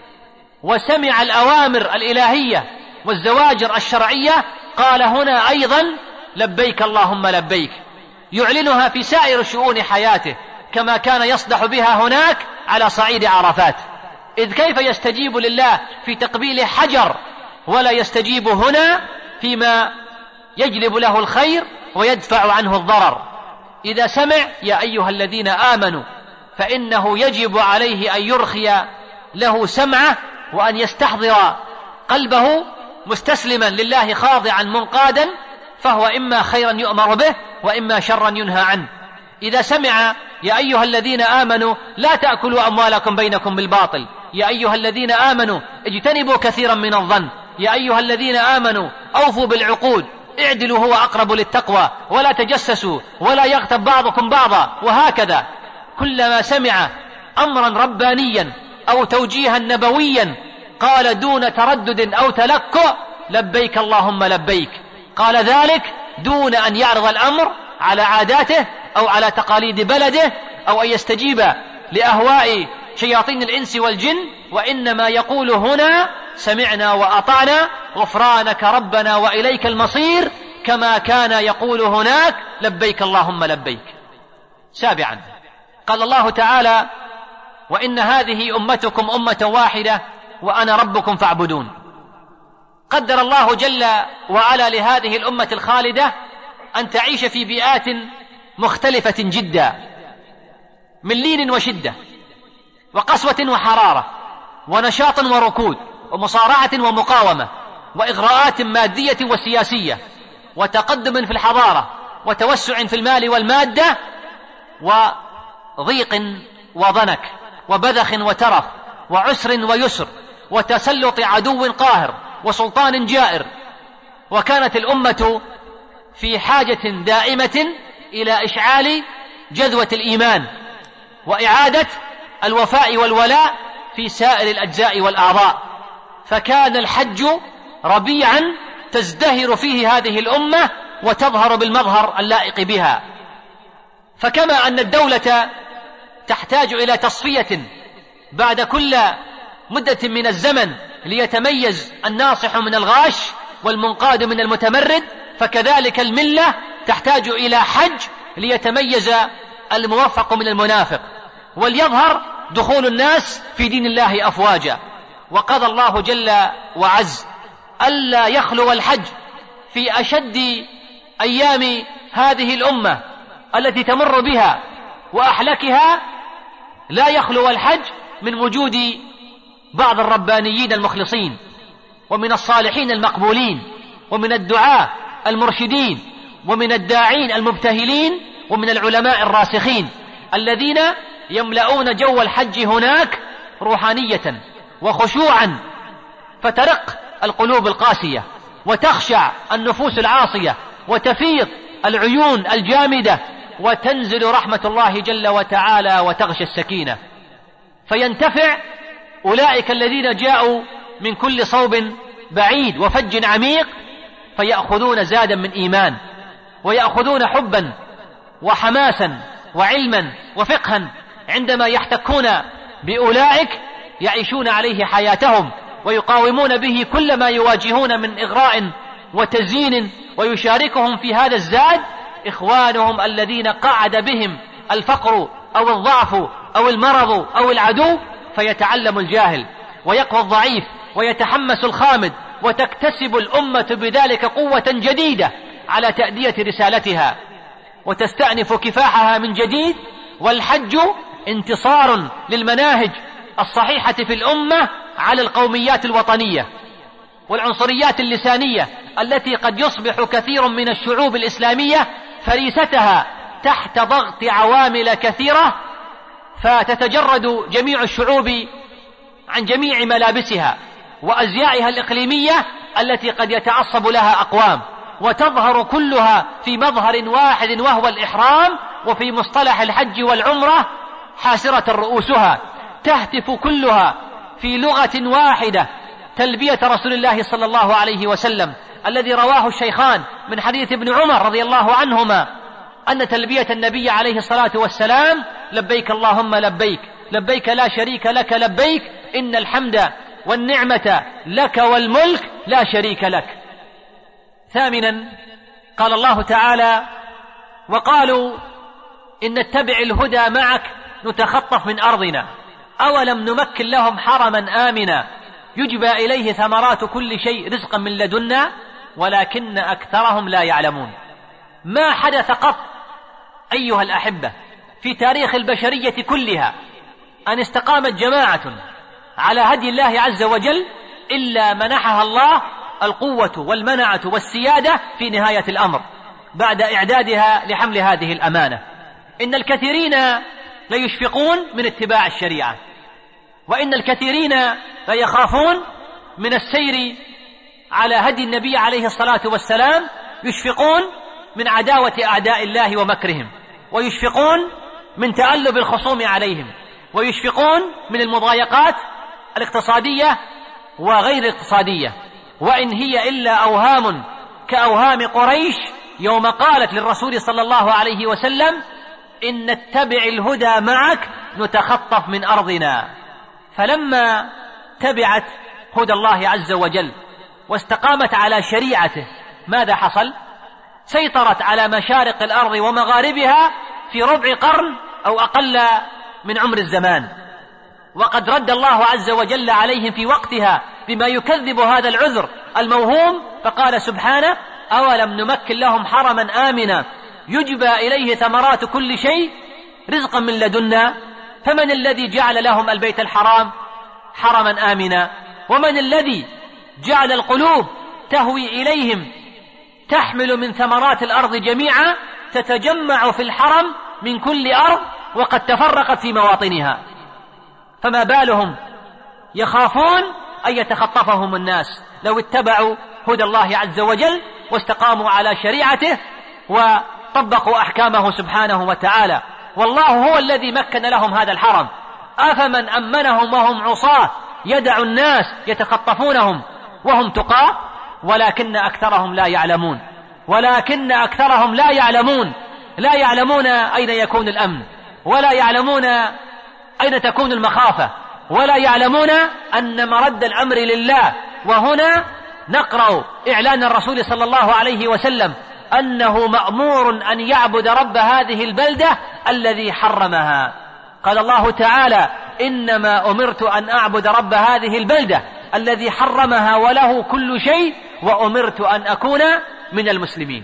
Speaker 2: وسمع الأوامر الإلهية والزواجر الشرعية، قال هنا أيضا: لبيك اللهم لبيك. يعلنها في سائر شؤون حياته كما كان يصدح بها هناك على صعيد عرفات. إذ كيف يستجيب لله في تقبيل حجر ولا يستجيب هنا فيما يجلب له الخير ويدفع عنه الضرر؟ إذا سمع: يا أيها الذين آمنوا، فإنه يجب عليه أن يرخي له سمعه وأن يستحضر قلبه مستسلما لله خاضعا منقادا، فهو إما خيرا يؤمر به وإما شرا ينهى عنه. إذا سمع: يا أيها الذين آمنوا لا تأكلوا أموالكم بينكم بالباطل، يا أيها الذين آمنوا اجتنبوا كثيرا من الظن، يا أيها الذين آمنوا أوفوا بالعقود، اعدلوا هو أقرب للتقوى، ولا تجسسوا ولا يغتب بعضكم بعضا، وهكذا. كلما سمع أمرا ربانيا أو توجيها نبويا قال دون تردد أو تلكؤ: لبيك اللهم لبيك. قال ذلك دون أن يعرض الأمر على عاداته أو على تقاليد بلده أو أن يستجيب لأهواء شياطين الإنس والجن، وإنما يقول هنا: سمعنا وأطعنا غفرانك ربنا وإليك المصير، كما كان يقول هناك: لبيك اللهم لبيك. سابعا، قال الله تعالى: وإن هذه أمتكم أمة واحدة وأنا ربكم فاعبدون. قدر الله جل وعلا لهذه الأمة الخالدة أن تعيش في بيئات مختلفة جدا، من لين وشدة وقسوة وحرارة ونشاط وركود ومصارعة ومقاومة وإغراءات مادية وسياسية وتقدم في الحضارة وتوسع في المال والمادة وضيق وضنك وبذخ وترف وعسر ويسر وتسلط عدو قاهر وسلطان جائر. وكانت الأمة في حاجة دائمة إلى إشعال جذوة الإيمان وإعادة الوفاء والولاء في سائر الأجزاء والأعضاء، فكان الحج ربيعا تزدهر فيه هذه الأمة وتظهر بالمظهر اللائق بها. فكما أن الدولة تحتاج إلى تصفية بعد كل مدة من الزمن ليتميز الناصح من الغاش والمنقاد من المتمرد، فكذلك الملة تحتاج إلى حج ليتميز الموفق من المنافق، وليظهر دخول الناس في دين الله أفواجا. وقضى الله جل وعز ألا يخلو الحج في أشد أيام هذه الأمة التي تمر بها وأحلكها، لا يخلو الحج من وجود بعض الربانيين المخلصين، ومن الصالحين المقبولين، ومن الدعاة المرشدين، ومن الداعين المبتهلين، ومن العلماء الراسخين الذين يملؤون جو الحج هناك روحانية وخشوعا، فترق القلوب القاسية وتخشع النفوس العاصية وتفيض العيون الجامدة وتنزل رحمة الله جل وتعالى وتغشى السكينة، فينتفع أولئك الذين جاءوا من كل صوب بعيد وفج عميق، فيأخذون زادا من إيمان، ويأخذون حبا وحماسا وعلما وفقها عندما يحتكون بأولئك يعيشون عليه حياتهم، ويقاومون به كل ما يواجهون من إغراء وتزيين، ويشاركهم في هذا الزاد إخوانهم الذين قعد بهم الفقر أو الضعف أو المرض أو العدو، فيتعلم الجاهل ويقوى الضعيف ويتحمس الخامد، وتكتسب الأمة بذلك قوة جديدة على تأدية رسالتها، وتستأنف كفاحها من جديد. والحج انتصار للمناهج الصحيحة في الأمة على القوميات الوطنية والعنصريات اللسانية التي قد يصبح كثير من الشعوب الإسلامية فريستها تحت ضغط عوامل كثيرة، فتتجرد جميع الشعوب عن جميع ملابسها وأزيائها الإقليمية التي قد يتعصب لها أقوام، وتظهر كلها في مظهر واحد وهو الإحرام، وفي مصطلح الحج والعمرة حاسرة رؤوسها، تهتف كلها في لغة واحدة تلبية رسول الله صلى الله عليه وسلم الذي رواه الشيخان من حديث ابن عمر رضي الله عنهما أن تلبية النبي عليه الصلاة والسلام: لبيك اللهم لبيك، لبيك لا شريك لك لبيك، إن الحمد والنعمة لك والملك لا شريك لك. ثامنا، قال الله تعالى: وقالوا إن نتبع الهدى معك نتخطف من أرضنا أولم نمكن لهم حرما آمنا يجبى إليه ثمرات كل شيء رزقا من لدنا ولكن أكثرهم لا يعلمون. ما حدث قط أيها الأحبة في تاريخ البشرية كلها أن استقامت جماعة على هدي الله عز وجل إلا منحها الله القوة والمنعة والسيادة في نهاية الأمر بعد إعدادها لحمل هذه الأمانة. إن الكثيرين ليشفقون من اتباع الشريعة، وإن الكثيرين ليخافون من السير على هدي النبي عليه الصلاة والسلام، يشفقون من عداوة أعداء الله ومكرهم، ويشفقون من تألب الخصوم عليهم، ويشفقون من المضايقات الاقتصادية وغير الاقتصادية، وإن هي إلا أوهام كأوهام قريش يوم قالت للرسول صلى الله عليه وسلم: إن نتبع الهدى معك نتخطف من أرضنا. فلما تبعت هدى الله عز وجل واستقامت على شريعته ماذا حصل؟ سيطرت على مشارق الأرض ومغاربها في ربع قرن أو أقل من عمر الزمان، وقد رد الله عز وجل عليهم في وقتها بما يكذب هذا العذر الموهوم، فقال سبحانه: أولم نمكن لهم حرما آمنا يجبى إليه ثمرات كل شيء رزقا من لدنا. فمن الذي جعل لهم البيت الحرام حرما آمنا؟ ومن الذي جعل القلوب تهوي إليهم تحمل من ثمرات الأرض جميعا تتجمع في الحرم من كل أرض وقد تفرقت في مواطنها؟ فما بالهم يخافون أن يتخطفهم الناس لو اتبعوا هدى الله عز وجل واستقاموا على شريعته وطبقوا أحكامه سبحانه وتعالى. والله هو الذي مكن لهم هذا الحرم، أفمن أمنهم وهم عصاة يدع الناس يتخطفونهم وهم تقاه؟ ولكن أكثرهم لا يعلمون، ولكن أكثرهم لا يعلمون، لا يعلمون أين يكون الأمن، ولا يعلمون أين تكون المخافة، ولا يعلمون أن مرد الأمر لله. وهنا نقرأ إعلان الرسول صلى الله عليه وسلم أنه مأمور أن يعبد رب هذه البلدة الذي حرمها. قال الله تعالى: إنما أمرت أن أعبد رب هذه البلدة الذي حرمها وله كل شيء وأمرت أن أكون من المسلمين.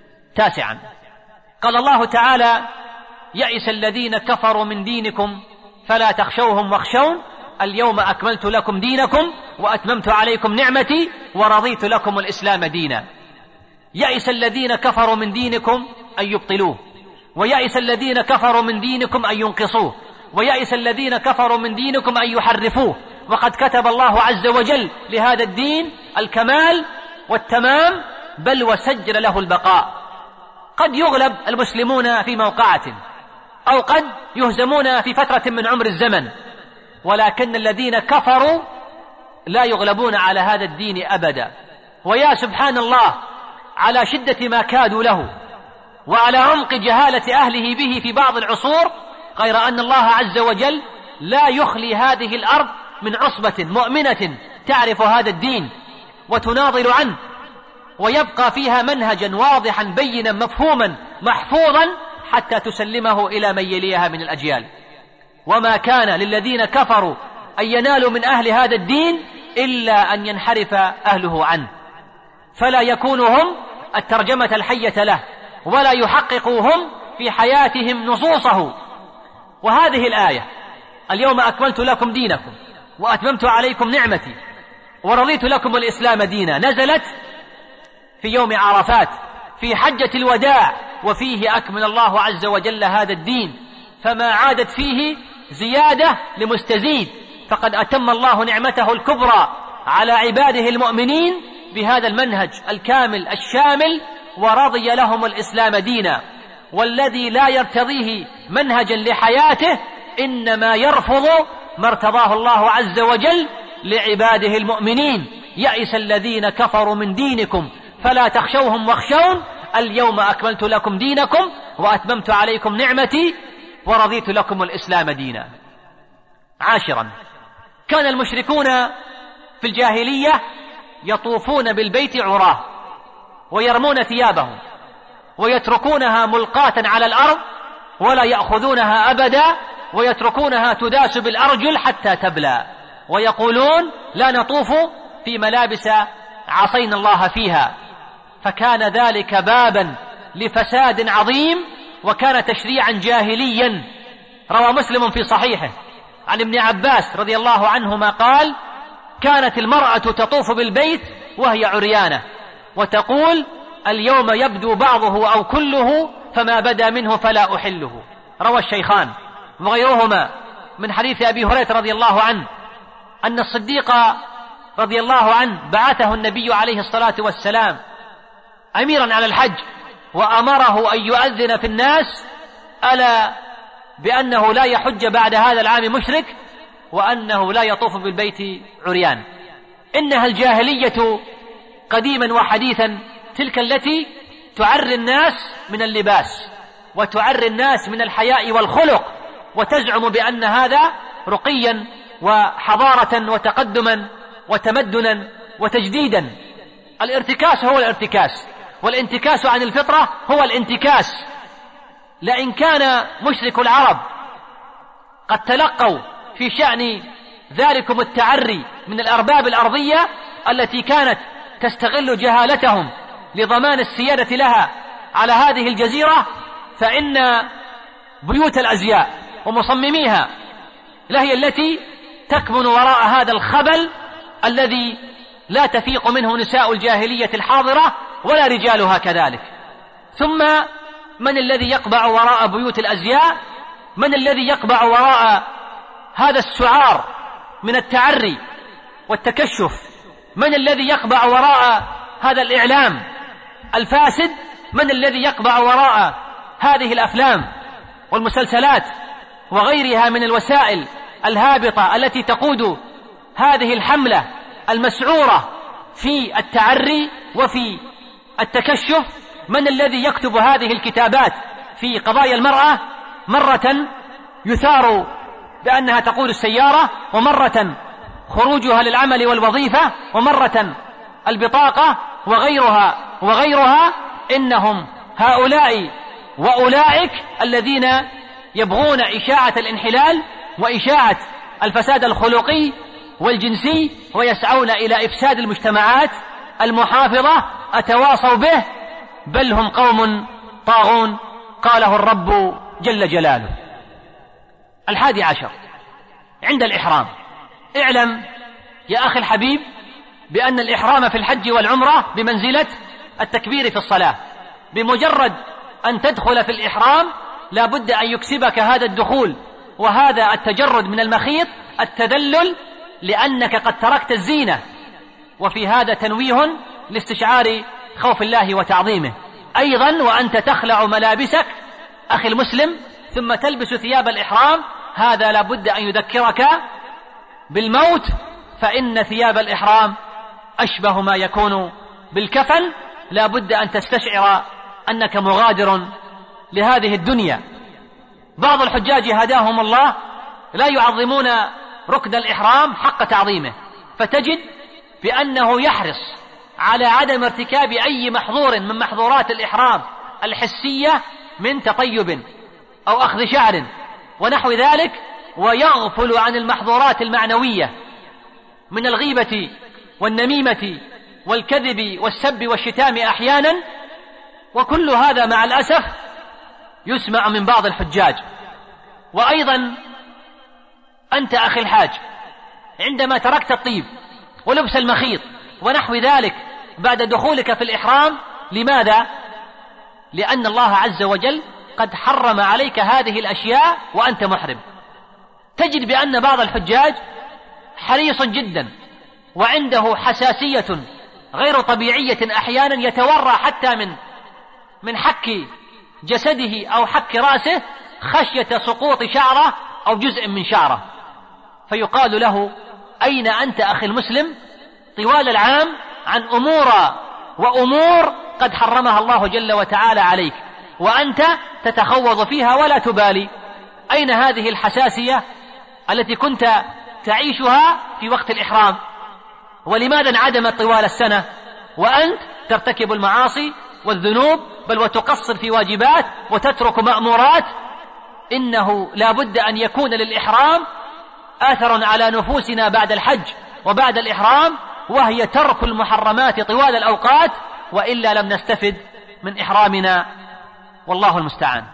Speaker 2: 9. قال الله تعالى: يئس الذين كفروا من دينكم فلا تخشوهم واخشون اليوم أكملت لكم دينكم وأتممت عليكم نعمتي ورضيت لكم الإسلام دينا. يئس الذين كفروا من دينكم أن يبطلوه، ويئس الذين كفروا من دينكم أن ينقصوه، ويئس الذين كفروا من دينكم أن يحرفوه، وقد كتب الله عز وجل لهذا الدين الكمال والتمام، بل وسجل له البقاء. قد يغلب المسلمون في موقعة، أو قد يهزمون في فترة من عمر الزمن، ولكن الذين كفروا لا يغلبون على هذا الدين أبدا. ويا سبحان الله على شدة ما كادوا له وعلى عمق جهالة أهله به في بعض العصور، غير أن الله عز وجل لا يخلي هذه الأرض من عصبة مؤمنة تعرف هذا الدين وتناضل عنه، ويبقى فيها منهجا واضحا بينا مفهوما محفوظا حتى تسلمه إلى من يليها من الأجيال. وما كان للذين كفروا أن ينالوا من أهل هذا الدين إلا أن ينحرف أهله عنه، فلا يكونوا هم الترجمة الحية له، ولا يحققوا هم في حياتهم نصوصه. وهذه الآية: اليوم أكملت لكم دينكم وأتممت عليكم نعمتي ورضيت لكم الإسلام دينا، نزلت في يوم عرفات في حجة الوداع، وفيه أكمل الله عز وجل هذا الدين، فما عادت فيه زيادة لمستزيد، فقد أتم الله نعمته الكبرى على عباده المؤمنين بهذا المنهج الكامل الشامل، ورضي لهم الإسلام دينا. والذي لا يرتضيه منهجا لحياته إنما يرفض ما ارتضاه الله عز وجل لعباده المؤمنين. يئس الذين كفروا من دينكم فلا تخشوهم واخشون اليوم أكملت لكم دينكم وأتممت عليكم نعمتي ورضيت لكم الإسلام دينا. 10. كان المشركون في الجاهلية يطوفون بالبيت عراه ويرمون ثيابهم ويتركونها ملقاة على الأرض ولا يأخذونها أبدا، ويتركونها تداس بالأرجل حتى تبلى، ويقولون: لا نطوف في ملابس عصينا الله فيها. فكان ذلك بابا لفساد عظيم، وكان تشريعا جاهليا. روى مسلم في صحيحه عن ابن عباس رضي الله عنهما قال: كانت المرأة تطوف بالبيت وهي عريانة وتقول: اليوم يبدو بعضه أو كله فما بدا منه فلا أحله. روى الشيخان وغيرهما من حديث أبي هريرة رضي الله عنه أن الصديق رضي الله عنه بعثه النبي عليه الصلاة والسلام أميرا على الحج، وأمره أن يؤذن في الناس ألا بأنه لا يحج بعد هذا العام مشرك، وأنه لا يطوف بالبيت عريان. إنها الجاهلية قديما وحديثا تلك التي تعري الناس من اللباس وتعري الناس من الحياء والخلق، وتزعم بأن هذا رقيا وحضارة وتقدما وتمدنا وتجديدا. الارتكاس هو الارتكاس، والانتكاس عن الفطرة هو الانتكاس. لئن كان مشرك العرب قد تلقوا في شأن ذلكم التعري من الأرباب الأرضية التي كانت تستغل جهالتهم لضمان السيادة لها على هذه الجزيرة، فإن بيوت الأزياء ومصمميها لهي التي تكمن وراء هذا الخبل الذي لا تفيق منه نساء الجاهلية الحاضرة ولا رجالها كذلك. ثم من الذي يقبع وراء بيوت الأزياء؟ من الذي يقبع وراء هذا السعار من التعري والتكشف؟ من الذي يقبع وراء هذا الإعلام الفاسد؟ من الذي يقبع وراء هذه الأفلام والمسلسلات وغيرها من الوسائل الهابطة التي تقود هذه الحملة المسعورة في التعري وفي التكشف؟ من الذي يكتب هذه الكتابات في قضايا المرأة؟ مرة يثار بأنها تقود السيارة، ومرة خروجها للعمل والوظيفة، ومرة البطاقة، وغيرها. إنهم هؤلاء وأولئك الذين يبغون إشاعة الانحلال وإشاعة الفساد الخلقي والجنسي ويسعون إلى إفساد المجتمعات المحافظة أتواصوا به، بل هم قوم طاغون قاله الرب جل جلاله. 11 عند الإحرام. اعلم يا أخي الحبيب بأن الإحرام في الحج والعمرة بمنزلة التكبير في الصلاة. بمجرد أن تدخل في الإحرام لا بد أن يكسبك هذا الدخول وهذا التجرد من المخيط التذلل، لأنك قد تركت الزينة، وفي هذا تنويه لاستشعار خوف الله وتعظيمه. أيضا وأنت تخلع ملابسك أخي المسلم ثم تلبس ثياب الإحرام، هذا لا بد أن يذكرك بالموت، فإن ثياب الإحرام أشبه ما يكون بالكفن، لا بد أن تستشعر أنك مغادر لهذه الدنيا. بعض الحجاج هداهم الله لا يعظمون ركن الإحرام حق تعظيمه، فتجد بأنه يحرص على عدم ارتكاب أي محظور من محظورات الإحرام الحسية من تطيب أو أخذ شعر ونحو ذلك، ويغفل عن المحظورات المعنوية من الغيبة والنميمة والكذب والسب والشتام أحيانا. وكل هذا مع الأسف يسمع من بعض الحجاج. وأيضا أنت أخي الحاج عندما تركت الطيب ولبس المخيط ونحو ذلك بعد دخولك في الإحرام، لماذا؟ لأن الله عز وجل قد حرم عليك هذه الأشياء وأنت محرم. تجد بأن بعض الحجاج حريص جدا وعنده حساسية غير طبيعية، أحيانا يتورع حتى من حك جسده أو حك رأسه خشية سقوط شعره أو جزء من شعره، فيقال له: أين أنت أخي المسلم طوال العام عن أمور قد حرمها الله جل وتعالى عليك وأنت تتخوض فيها ولا تبالي؟ أين هذه الحساسية التي كنت تعيشها في وقت الإحرام؟ ولماذا انعدمت طوال السنة وأنت ترتكب المعاصي والذنوب بل وتقصر في واجبات وتترك مأمورات؟ إنه لا بد أن يكون للإحرام أثر على نفوسنا بعد الحج وبعد الإحرام، وهي ترك المحرمات طوال الأوقات، وإلا لم نستفد من إحرامنا والله المستعان.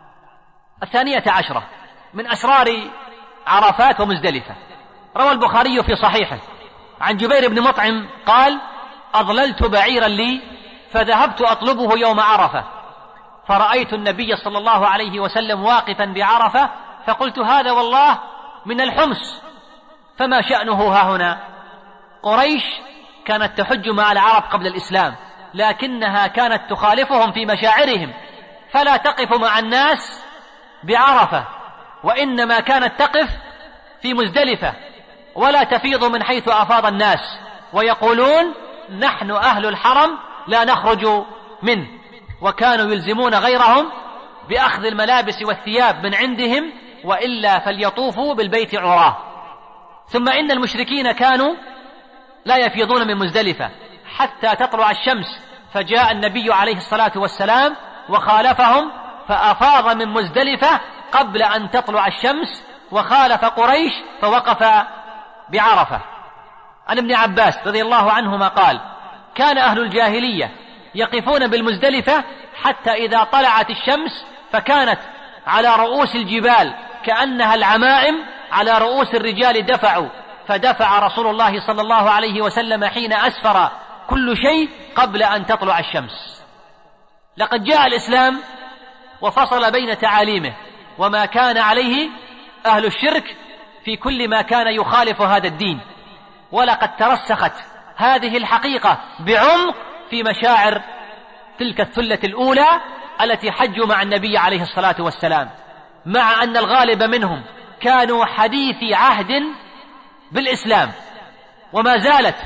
Speaker 2: 12 من أسرار عرفات ومزدلفة. روى البخاري في صحيحه عن جبير بن مطعم قال: أضللت بعيرا لي فذهبت أطلبه يوم عرفة، فرأيت النبي صلى الله عليه وسلم واقفا بعرفة، فقلت: هذا والله من الحمص، فما شأنه ها هنا؟ قريش كانت تحج مع العرب قبل الإسلام، لكنها كانت تخالفهم في مشاعرهم، فلا تقف مع الناس بعرفة، وإنما كانت تقف في مزدلفة ولا تفيض من حيث أفاض الناس، ويقولون: نحن أهل الحرم لا نخرج منه. وكانوا يلزمون غيرهم بأخذ الملابس والثياب من عندهم، وإلا فليطوفوا بالبيت عراه. ثم إن المشركين كانوا لا يفيضون من مزدلفة حتى تطلع الشمس، فجاء النبي عليه الصلاة والسلام وخالفهم فأفاض من مزدلفة قبل أن تطلع الشمس، وخالف قريش فوقف بعرفة. عن ابن عباس رضي الله عنهما قال: كان أهل الجاهلية يقفون بالمزدلفة حتى إذا طلعت الشمس فكانت على رؤوس الجبال كأنها العمائم على رؤوس الرجال دفعوا، فدفع رسول الله صلى الله عليه وسلم حين أسفر كل شيء قبل أن تطلع الشمس. لقد جاء الإسلام وفصل بين تعاليمه وما كان عليه أهل الشرك في كل ما كان يخالف هذا الدين، ولقد ترسخت هذه الحقيقة بعمق في مشاعر تلك الثلة الأولى التي حجوا مع النبي عليه الصلاة والسلام، مع أن الغالب منهم كانوا حديثي عهد بالإسلام، وما زالت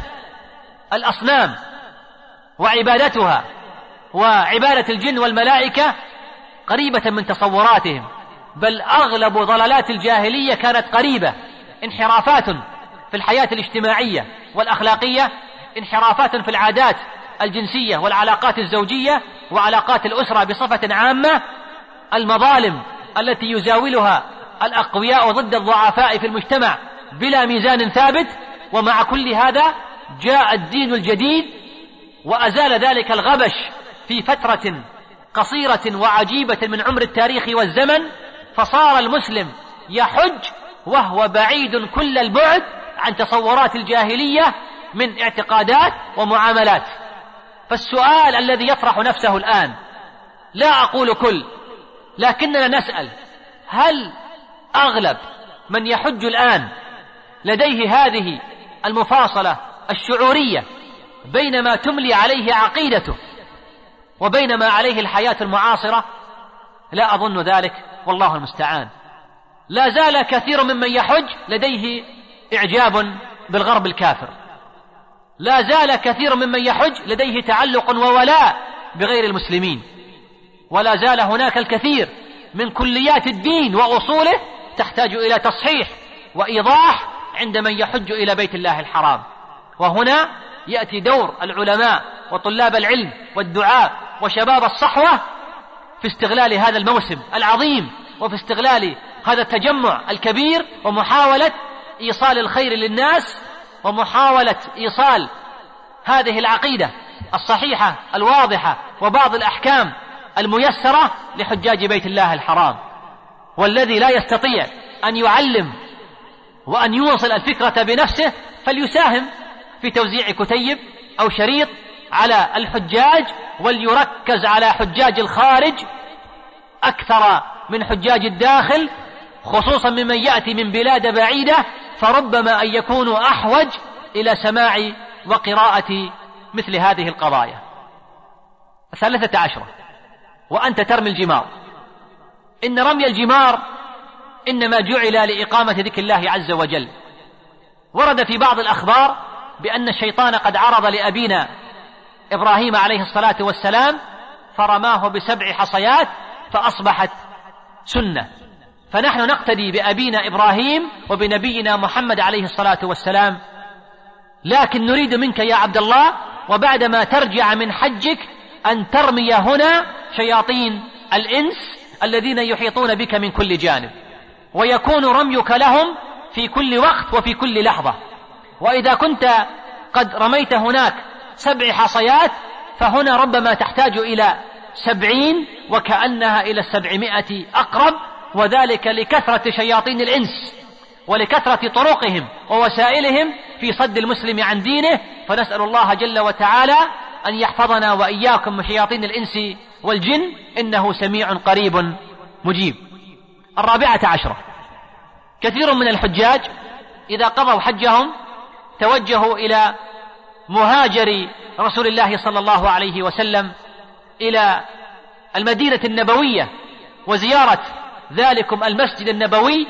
Speaker 2: الأصنام وعبادتها وعبادة الجن والملائكة قريبة من تصوراتهم، بل أغلب ضلالات الجاهلية كانت قريبة، انحرافات في الحياة الاجتماعية والأخلاقية، انحرافات في العادات الجنسية والعلاقات الزوجية وعلاقات الأسرة بصفة عامة، المظالم التي يزاولها الأقوياء ضد الضعفاء في المجتمع بلا ميزان ثابت، ومع كل هذا جاء الدين الجديد وأزال ذلك الغبش في فترة قصيرة وعجيبة من عمر التاريخ والزمن، فصار المسلم يحج وهو بعيد كل البعد عن تصورات الجاهلية من اعتقادات ومعاملات. فالسؤال الذي يطرح نفسه الآن، لا أقول كل، لكننا نسأل: هل أغلب من يحج الآن لديه هذه المفاصلة الشعورية بين ما تملي عليه عقيدته وبين ما عليه الحياة المعاصرة؟ لا أظن ذلك، والله المستعان. لا زال كثير ممن يحج لديه إعجاب بالغرب الكافر، لا زال كثير ممن يحج لديه تعلق وولاء بغير المسلمين، ولا زال هناك الكثير من كليات الدين وأصوله تحتاج إلى تصحيح وإيضاح عند من يحج إلى بيت الله الحرام. وهنا يأتي دور العلماء وطلاب العلم والدعاء وشباب الصحوة في استغلال هذا الموسم العظيم، وفي استغلال هذا التجمع الكبير، ومحاولة إيصال الخير للناس، ومحاولة إيصال هذه العقيدة الصحيحة الواضحة وبعض الأحكام الميسرة لحجاج بيت الله الحرام. والذي لا يستطيع أن يعلم وأن يوصل الفكرة بنفسه فليساهم في توزيع كتيب أو شريط على الحجاج، وليركز على حجاج الخارج أكثر من حجاج الداخل، خصوصا ممن يأتي من بلاد بعيدة، فربما أن يكونوا أحوج إلى سماع وقراءة مثل هذه القضايا. 13 وأنت ترمي الجمار. إن رمي الجمار إنما جعل لإقامة ذكر الله عز وجل. ورد في بعض الأخبار بأن الشيطان قد عرض لأبينا إبراهيم عليه الصلاة والسلام فرماه ب7 حصيات فأصبحت سنة، فنحن نقتدي بأبينا إبراهيم وبنبينا محمد عليه الصلاة والسلام. لكن نريد منك يا عبد الله وبعدما ترجع من حجك أن ترمي هنا شياطين الإنس الذين يحيطون بك من كل جانب، ويكون رميك لهم في كل وقت وفي كل لحظة. وإذا كنت قد رميت هناك 7 حصيات فهنا ربما تحتاج إلى 70 وكأنها إلى 700 أقرب، وذلك لكثرة شياطين الإنس ولكثرة طرقهم ووسائلهم في صد المسلم عن دينه. فنسأل الله جل وتعالى أن يحفظنا وإياكم من شياطين الإنس والجن، إنه سميع قريب مجيب. 14 كثير من الحجاج إذا قضوا حجهم توجهوا إلى مهاجر رسول الله صلى الله عليه وسلم إلى المدينة النبوية وزيارة ذلكم المسجد النبوي.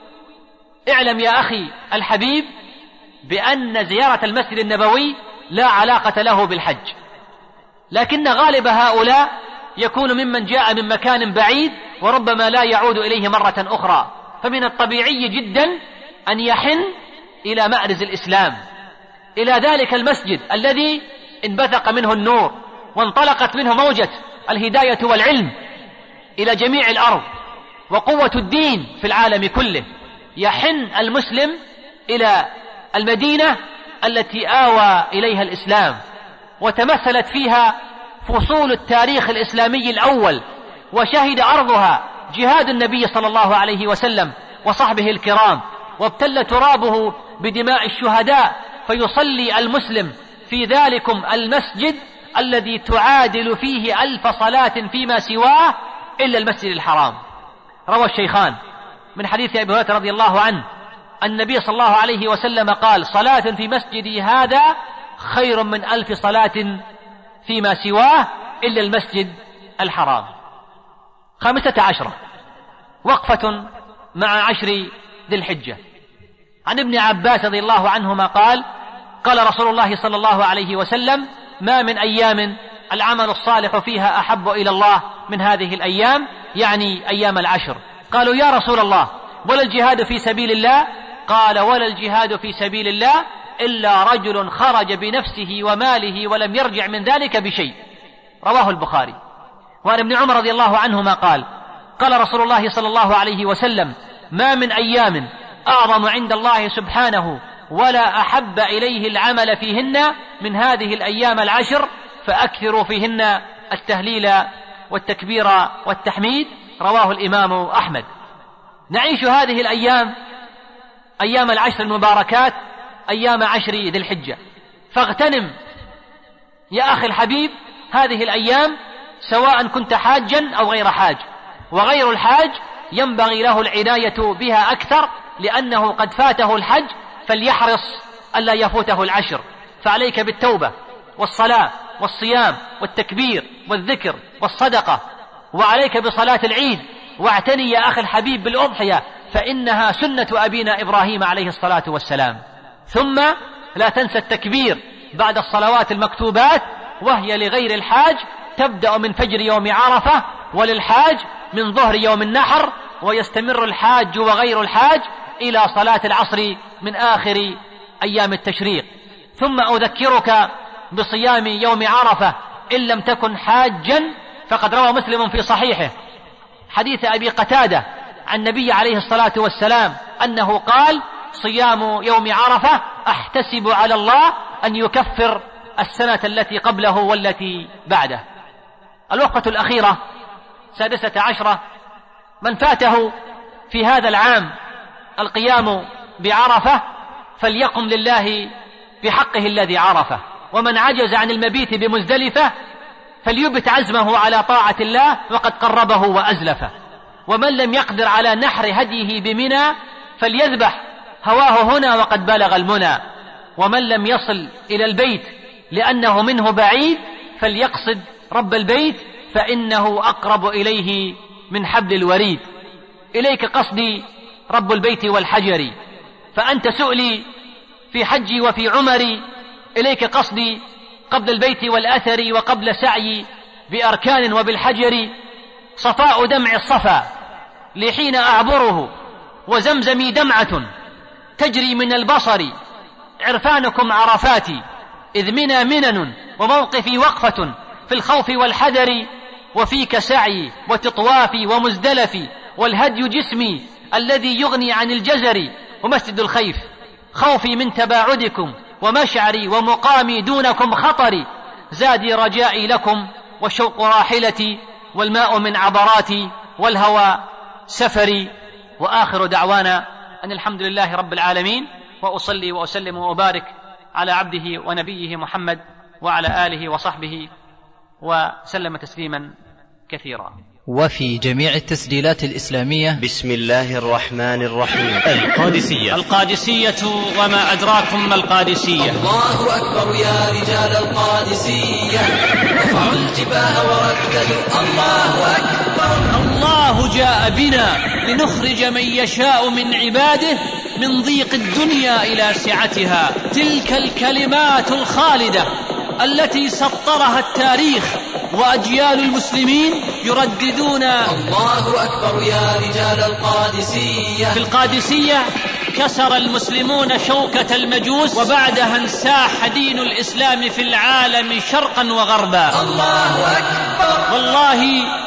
Speaker 2: اعلم يا أخي الحبيب بأن زيارة المسجد النبوي لا علاقة له بالحج، لكن غالب هؤلاء يكون ممن جاء من مكان بعيد وربما لا يعود إليه مرة أخرى، فمن الطبيعي جدا أن يحن إلى مأرز الإسلام، إلى ذلك المسجد الذي انبثق منه النور وانطلقت منه موجة الهداية والعلم إلى جميع الأرض وقوة الدين في العالم كله. يحن المسلم إلى المدينة التي آوى إليها الإسلام وتمثلت فيها فصول التاريخ الإسلامي الأول، وشهد أرضها جهاد النبي صلى الله عليه وسلم وصحبه الكرام، وابتل ترابه بدماء الشهداء، فيصلي المسلم في ذلكم المسجد الذي تعادل فيه 1000 صلاة فيما سواه إلا المسجد الحرام. روى الشيخان من حديث أبي هريرة رضي الله عنه النبي صلى الله عليه وسلم قال: صلاة في مسجدي هذا خير من 1000 صلاة فيما سواه إلا المسجد الحرام. 15 وقفة مع 10 ذي الحجة. عن ابن عباس رضي الله عنهما قال: قال رسول الله صلى الله عليه وسلم: ما من أيام العمل الصالح فيها أحب إلى الله من هذه الأيام، يعني أيام العشر. قالوا: يا رسول الله ولا الجهاد في سبيل الله؟ قال: ولا الجهاد في سبيل الله إلا رجل خرج بنفسه وماله ولم يرجع من ذلك بشيء. رواه البخاري. وعن ابن عمر رضي الله عنهما قال: قال رسول الله صلى الله عليه وسلم: ما من أيام أعظم عند الله سبحانه ولا أحب إليه العمل فيهن من هذه الأيام العشر، فأكثروا فيهن التهليل والتكبير والتحميد. رواه الإمام أحمد. نعيش هذه الأيام، أيام العشر المباركات، أيام عشر ذي الحجة، فاغتنم يا أخي الحبيب هذه الأيام، سواء كنت حاجا أو غير حاج. وغير الحاج ينبغي له العناية بها أكثر، لأنه قد فاته الحج، فليحرص ألا يفوته العشر. فعليك بالتوبة والصلاة والصيام والتكبير والذكر والصدقة، وعليك بصلاة العيد. واعتني يا أخي الحبيب بالأضحية، فإنها سنة أبينا إبراهيم عليه الصلاة والسلام. ثم لا تنسى التكبير بعد الصلوات المكتوبات، وهي لغير الحاج تبدأ من فجر يوم عرفة، وللحاج من ظهر يوم النحر، ويستمر الحاج وغير الحاج إلى صلاة العصر من آخر أيام التشريق. ثم أذكرك بصيام يوم عرفة إن لم تكن حاجا، فقد روى مسلم في صحيحه حديث أبي قتادة عن النبي عليه الصلاة والسلام أنه قال: صيام يوم عرفة أحتسب على الله أن يكفر السنة التي قبله والتي بعده. الوقفة الأخيرة 16، من فاته في هذا العام القيام بعرفة فليقم لله بحقه الذي عرفه، ومن عجز عن المبيت بمزدلفة فليبت عزمه على طاعة الله وقد قربه وأزلفه، ومن لم يقدر على نحر هديه بمنى فليذبح هواه هنا وقد بلغ المنى، ومن لم يصل إلى البيت لأنه منه بعيد فليقصد رب البيت فإنه أقرب إليه من حبل الوريد. إليك قصدي رب البيت والحجر، فأنت سؤلي في حجي وفي عمري. إليك قصدي قبل البيت والأثر وقبل سعي بأركان وبالحجر، صفاء دمع الصفا لي حين أعبره، وزمزمي دمعة تجري من البصر، عرفانكم عرفاتي إذ منى منن، وموقفي وقفة في الخوف والحذر، وفيك سعي وتطوافي ومزدلفي، والهدي جسمي الذي يغني عن الجزر، ومسجد الخيف خوفي من تباعدكم، ومشعري ومقامي دونكم خطري، زادي رجائي لكم والشوق راحلتي، والماء من عبراتي والهوى سفري. وآخر دعوانا أن الحمد لله رب العالمين، وأصلي وأسلم وأبارك على عبده ونبيه محمد وعلى آله وصحبه وسلم تسليما كثيرا.
Speaker 5: وفي جميع التسجيلات الإسلامية
Speaker 7: بسم الله الرحمن الرحيم.
Speaker 2: القادسية وما أدراكم ما القادسية.
Speaker 8: الله أكبر يا رجال القادسية، رفعوا الجباه ورددوا الله أكبر.
Speaker 2: الله جاء بنا لنخرج من يشاء من عباده من ضيق الدنيا إلى سعتها. تلك الكلمات الخالدة التي سطرها التاريخ وأجيال المسلمين يرددون
Speaker 8: الله أكبر يا رجال القادسية.
Speaker 2: في القادسية كسر المسلمون شوكة المجوس، وبعدها انساح دين الإسلام في العالم شرقا وغربا.
Speaker 8: الله أكبر.
Speaker 2: والله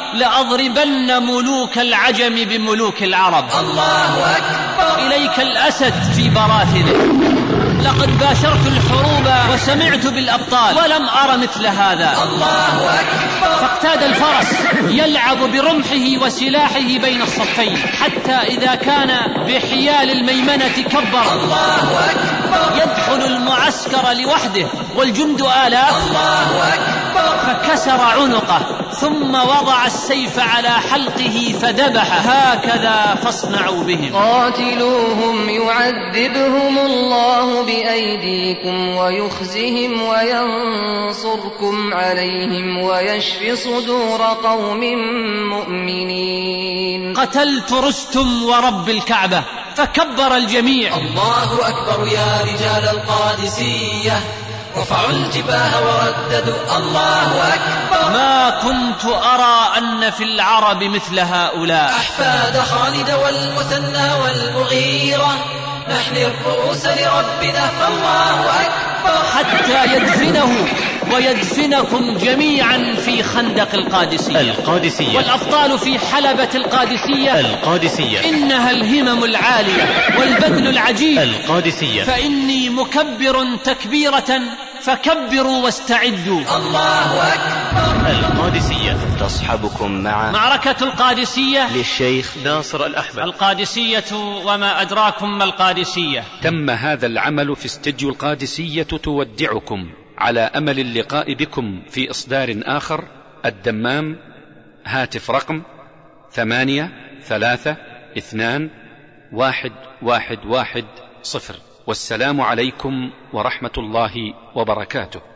Speaker 2: لأضربن ملوك العجم بملوك العرب.
Speaker 8: الله أكبر.
Speaker 2: إليك الأسد في براثنه، لقد باشرت الحروب وسمعت بالأبطال ولم أر مثل هذا.
Speaker 8: الله أكبر.
Speaker 2: فاقتاد الفرس يلعب برمحه وسلاحه بين الصفين، حتى إذا كان بحيال الميمنة كبر.
Speaker 8: الله أكبر.
Speaker 2: يدخل المعسكر لوحده والجند آلاف.
Speaker 8: الله أكبر.
Speaker 2: فكسر عنقه ثم وضع السيف على حلقه فذبح. هكذا فاصنعوا بهم.
Speaker 9: قاتلوهم يعذبهم الله بأيديكم ويخزهم وينصركم عليهم ويشف صدور قوم مؤمنين.
Speaker 2: قتلت رستم ورب الكعبة، فكبر الجميع.
Speaker 8: الله أكبر يا رجال القادسية، رفعوا الجباه ورددوا الله أكبر.
Speaker 2: ما كنت أرى أن في العرب مثل هؤلاء.
Speaker 8: أحفاد خالد والمثنى والمغيرة، نحن الرؤوس لربنا فالله أكبر.
Speaker 2: حتى يدفنه ويدفنكم جميعا في خندق القادسية والأبطال في حلبة القادسية إنها الهمم العالية والبذل العجيب فإني مكبر تكبيرة فكبروا واستعدوا.
Speaker 8: الله أكبر.
Speaker 7: القادسية تصحبكم مع
Speaker 2: معركة القادسية
Speaker 7: للشيخ ناصر الأحمد.
Speaker 2: القادسية وما أدراكم ما القادسية.
Speaker 1: تم هذا العمل في استديو القادسية تودعكم على أمل اللقاء بكم في إصدار آخر. الدمام، هاتف رقم 83211110. والسلام عليكم ورحمة الله وبركاته.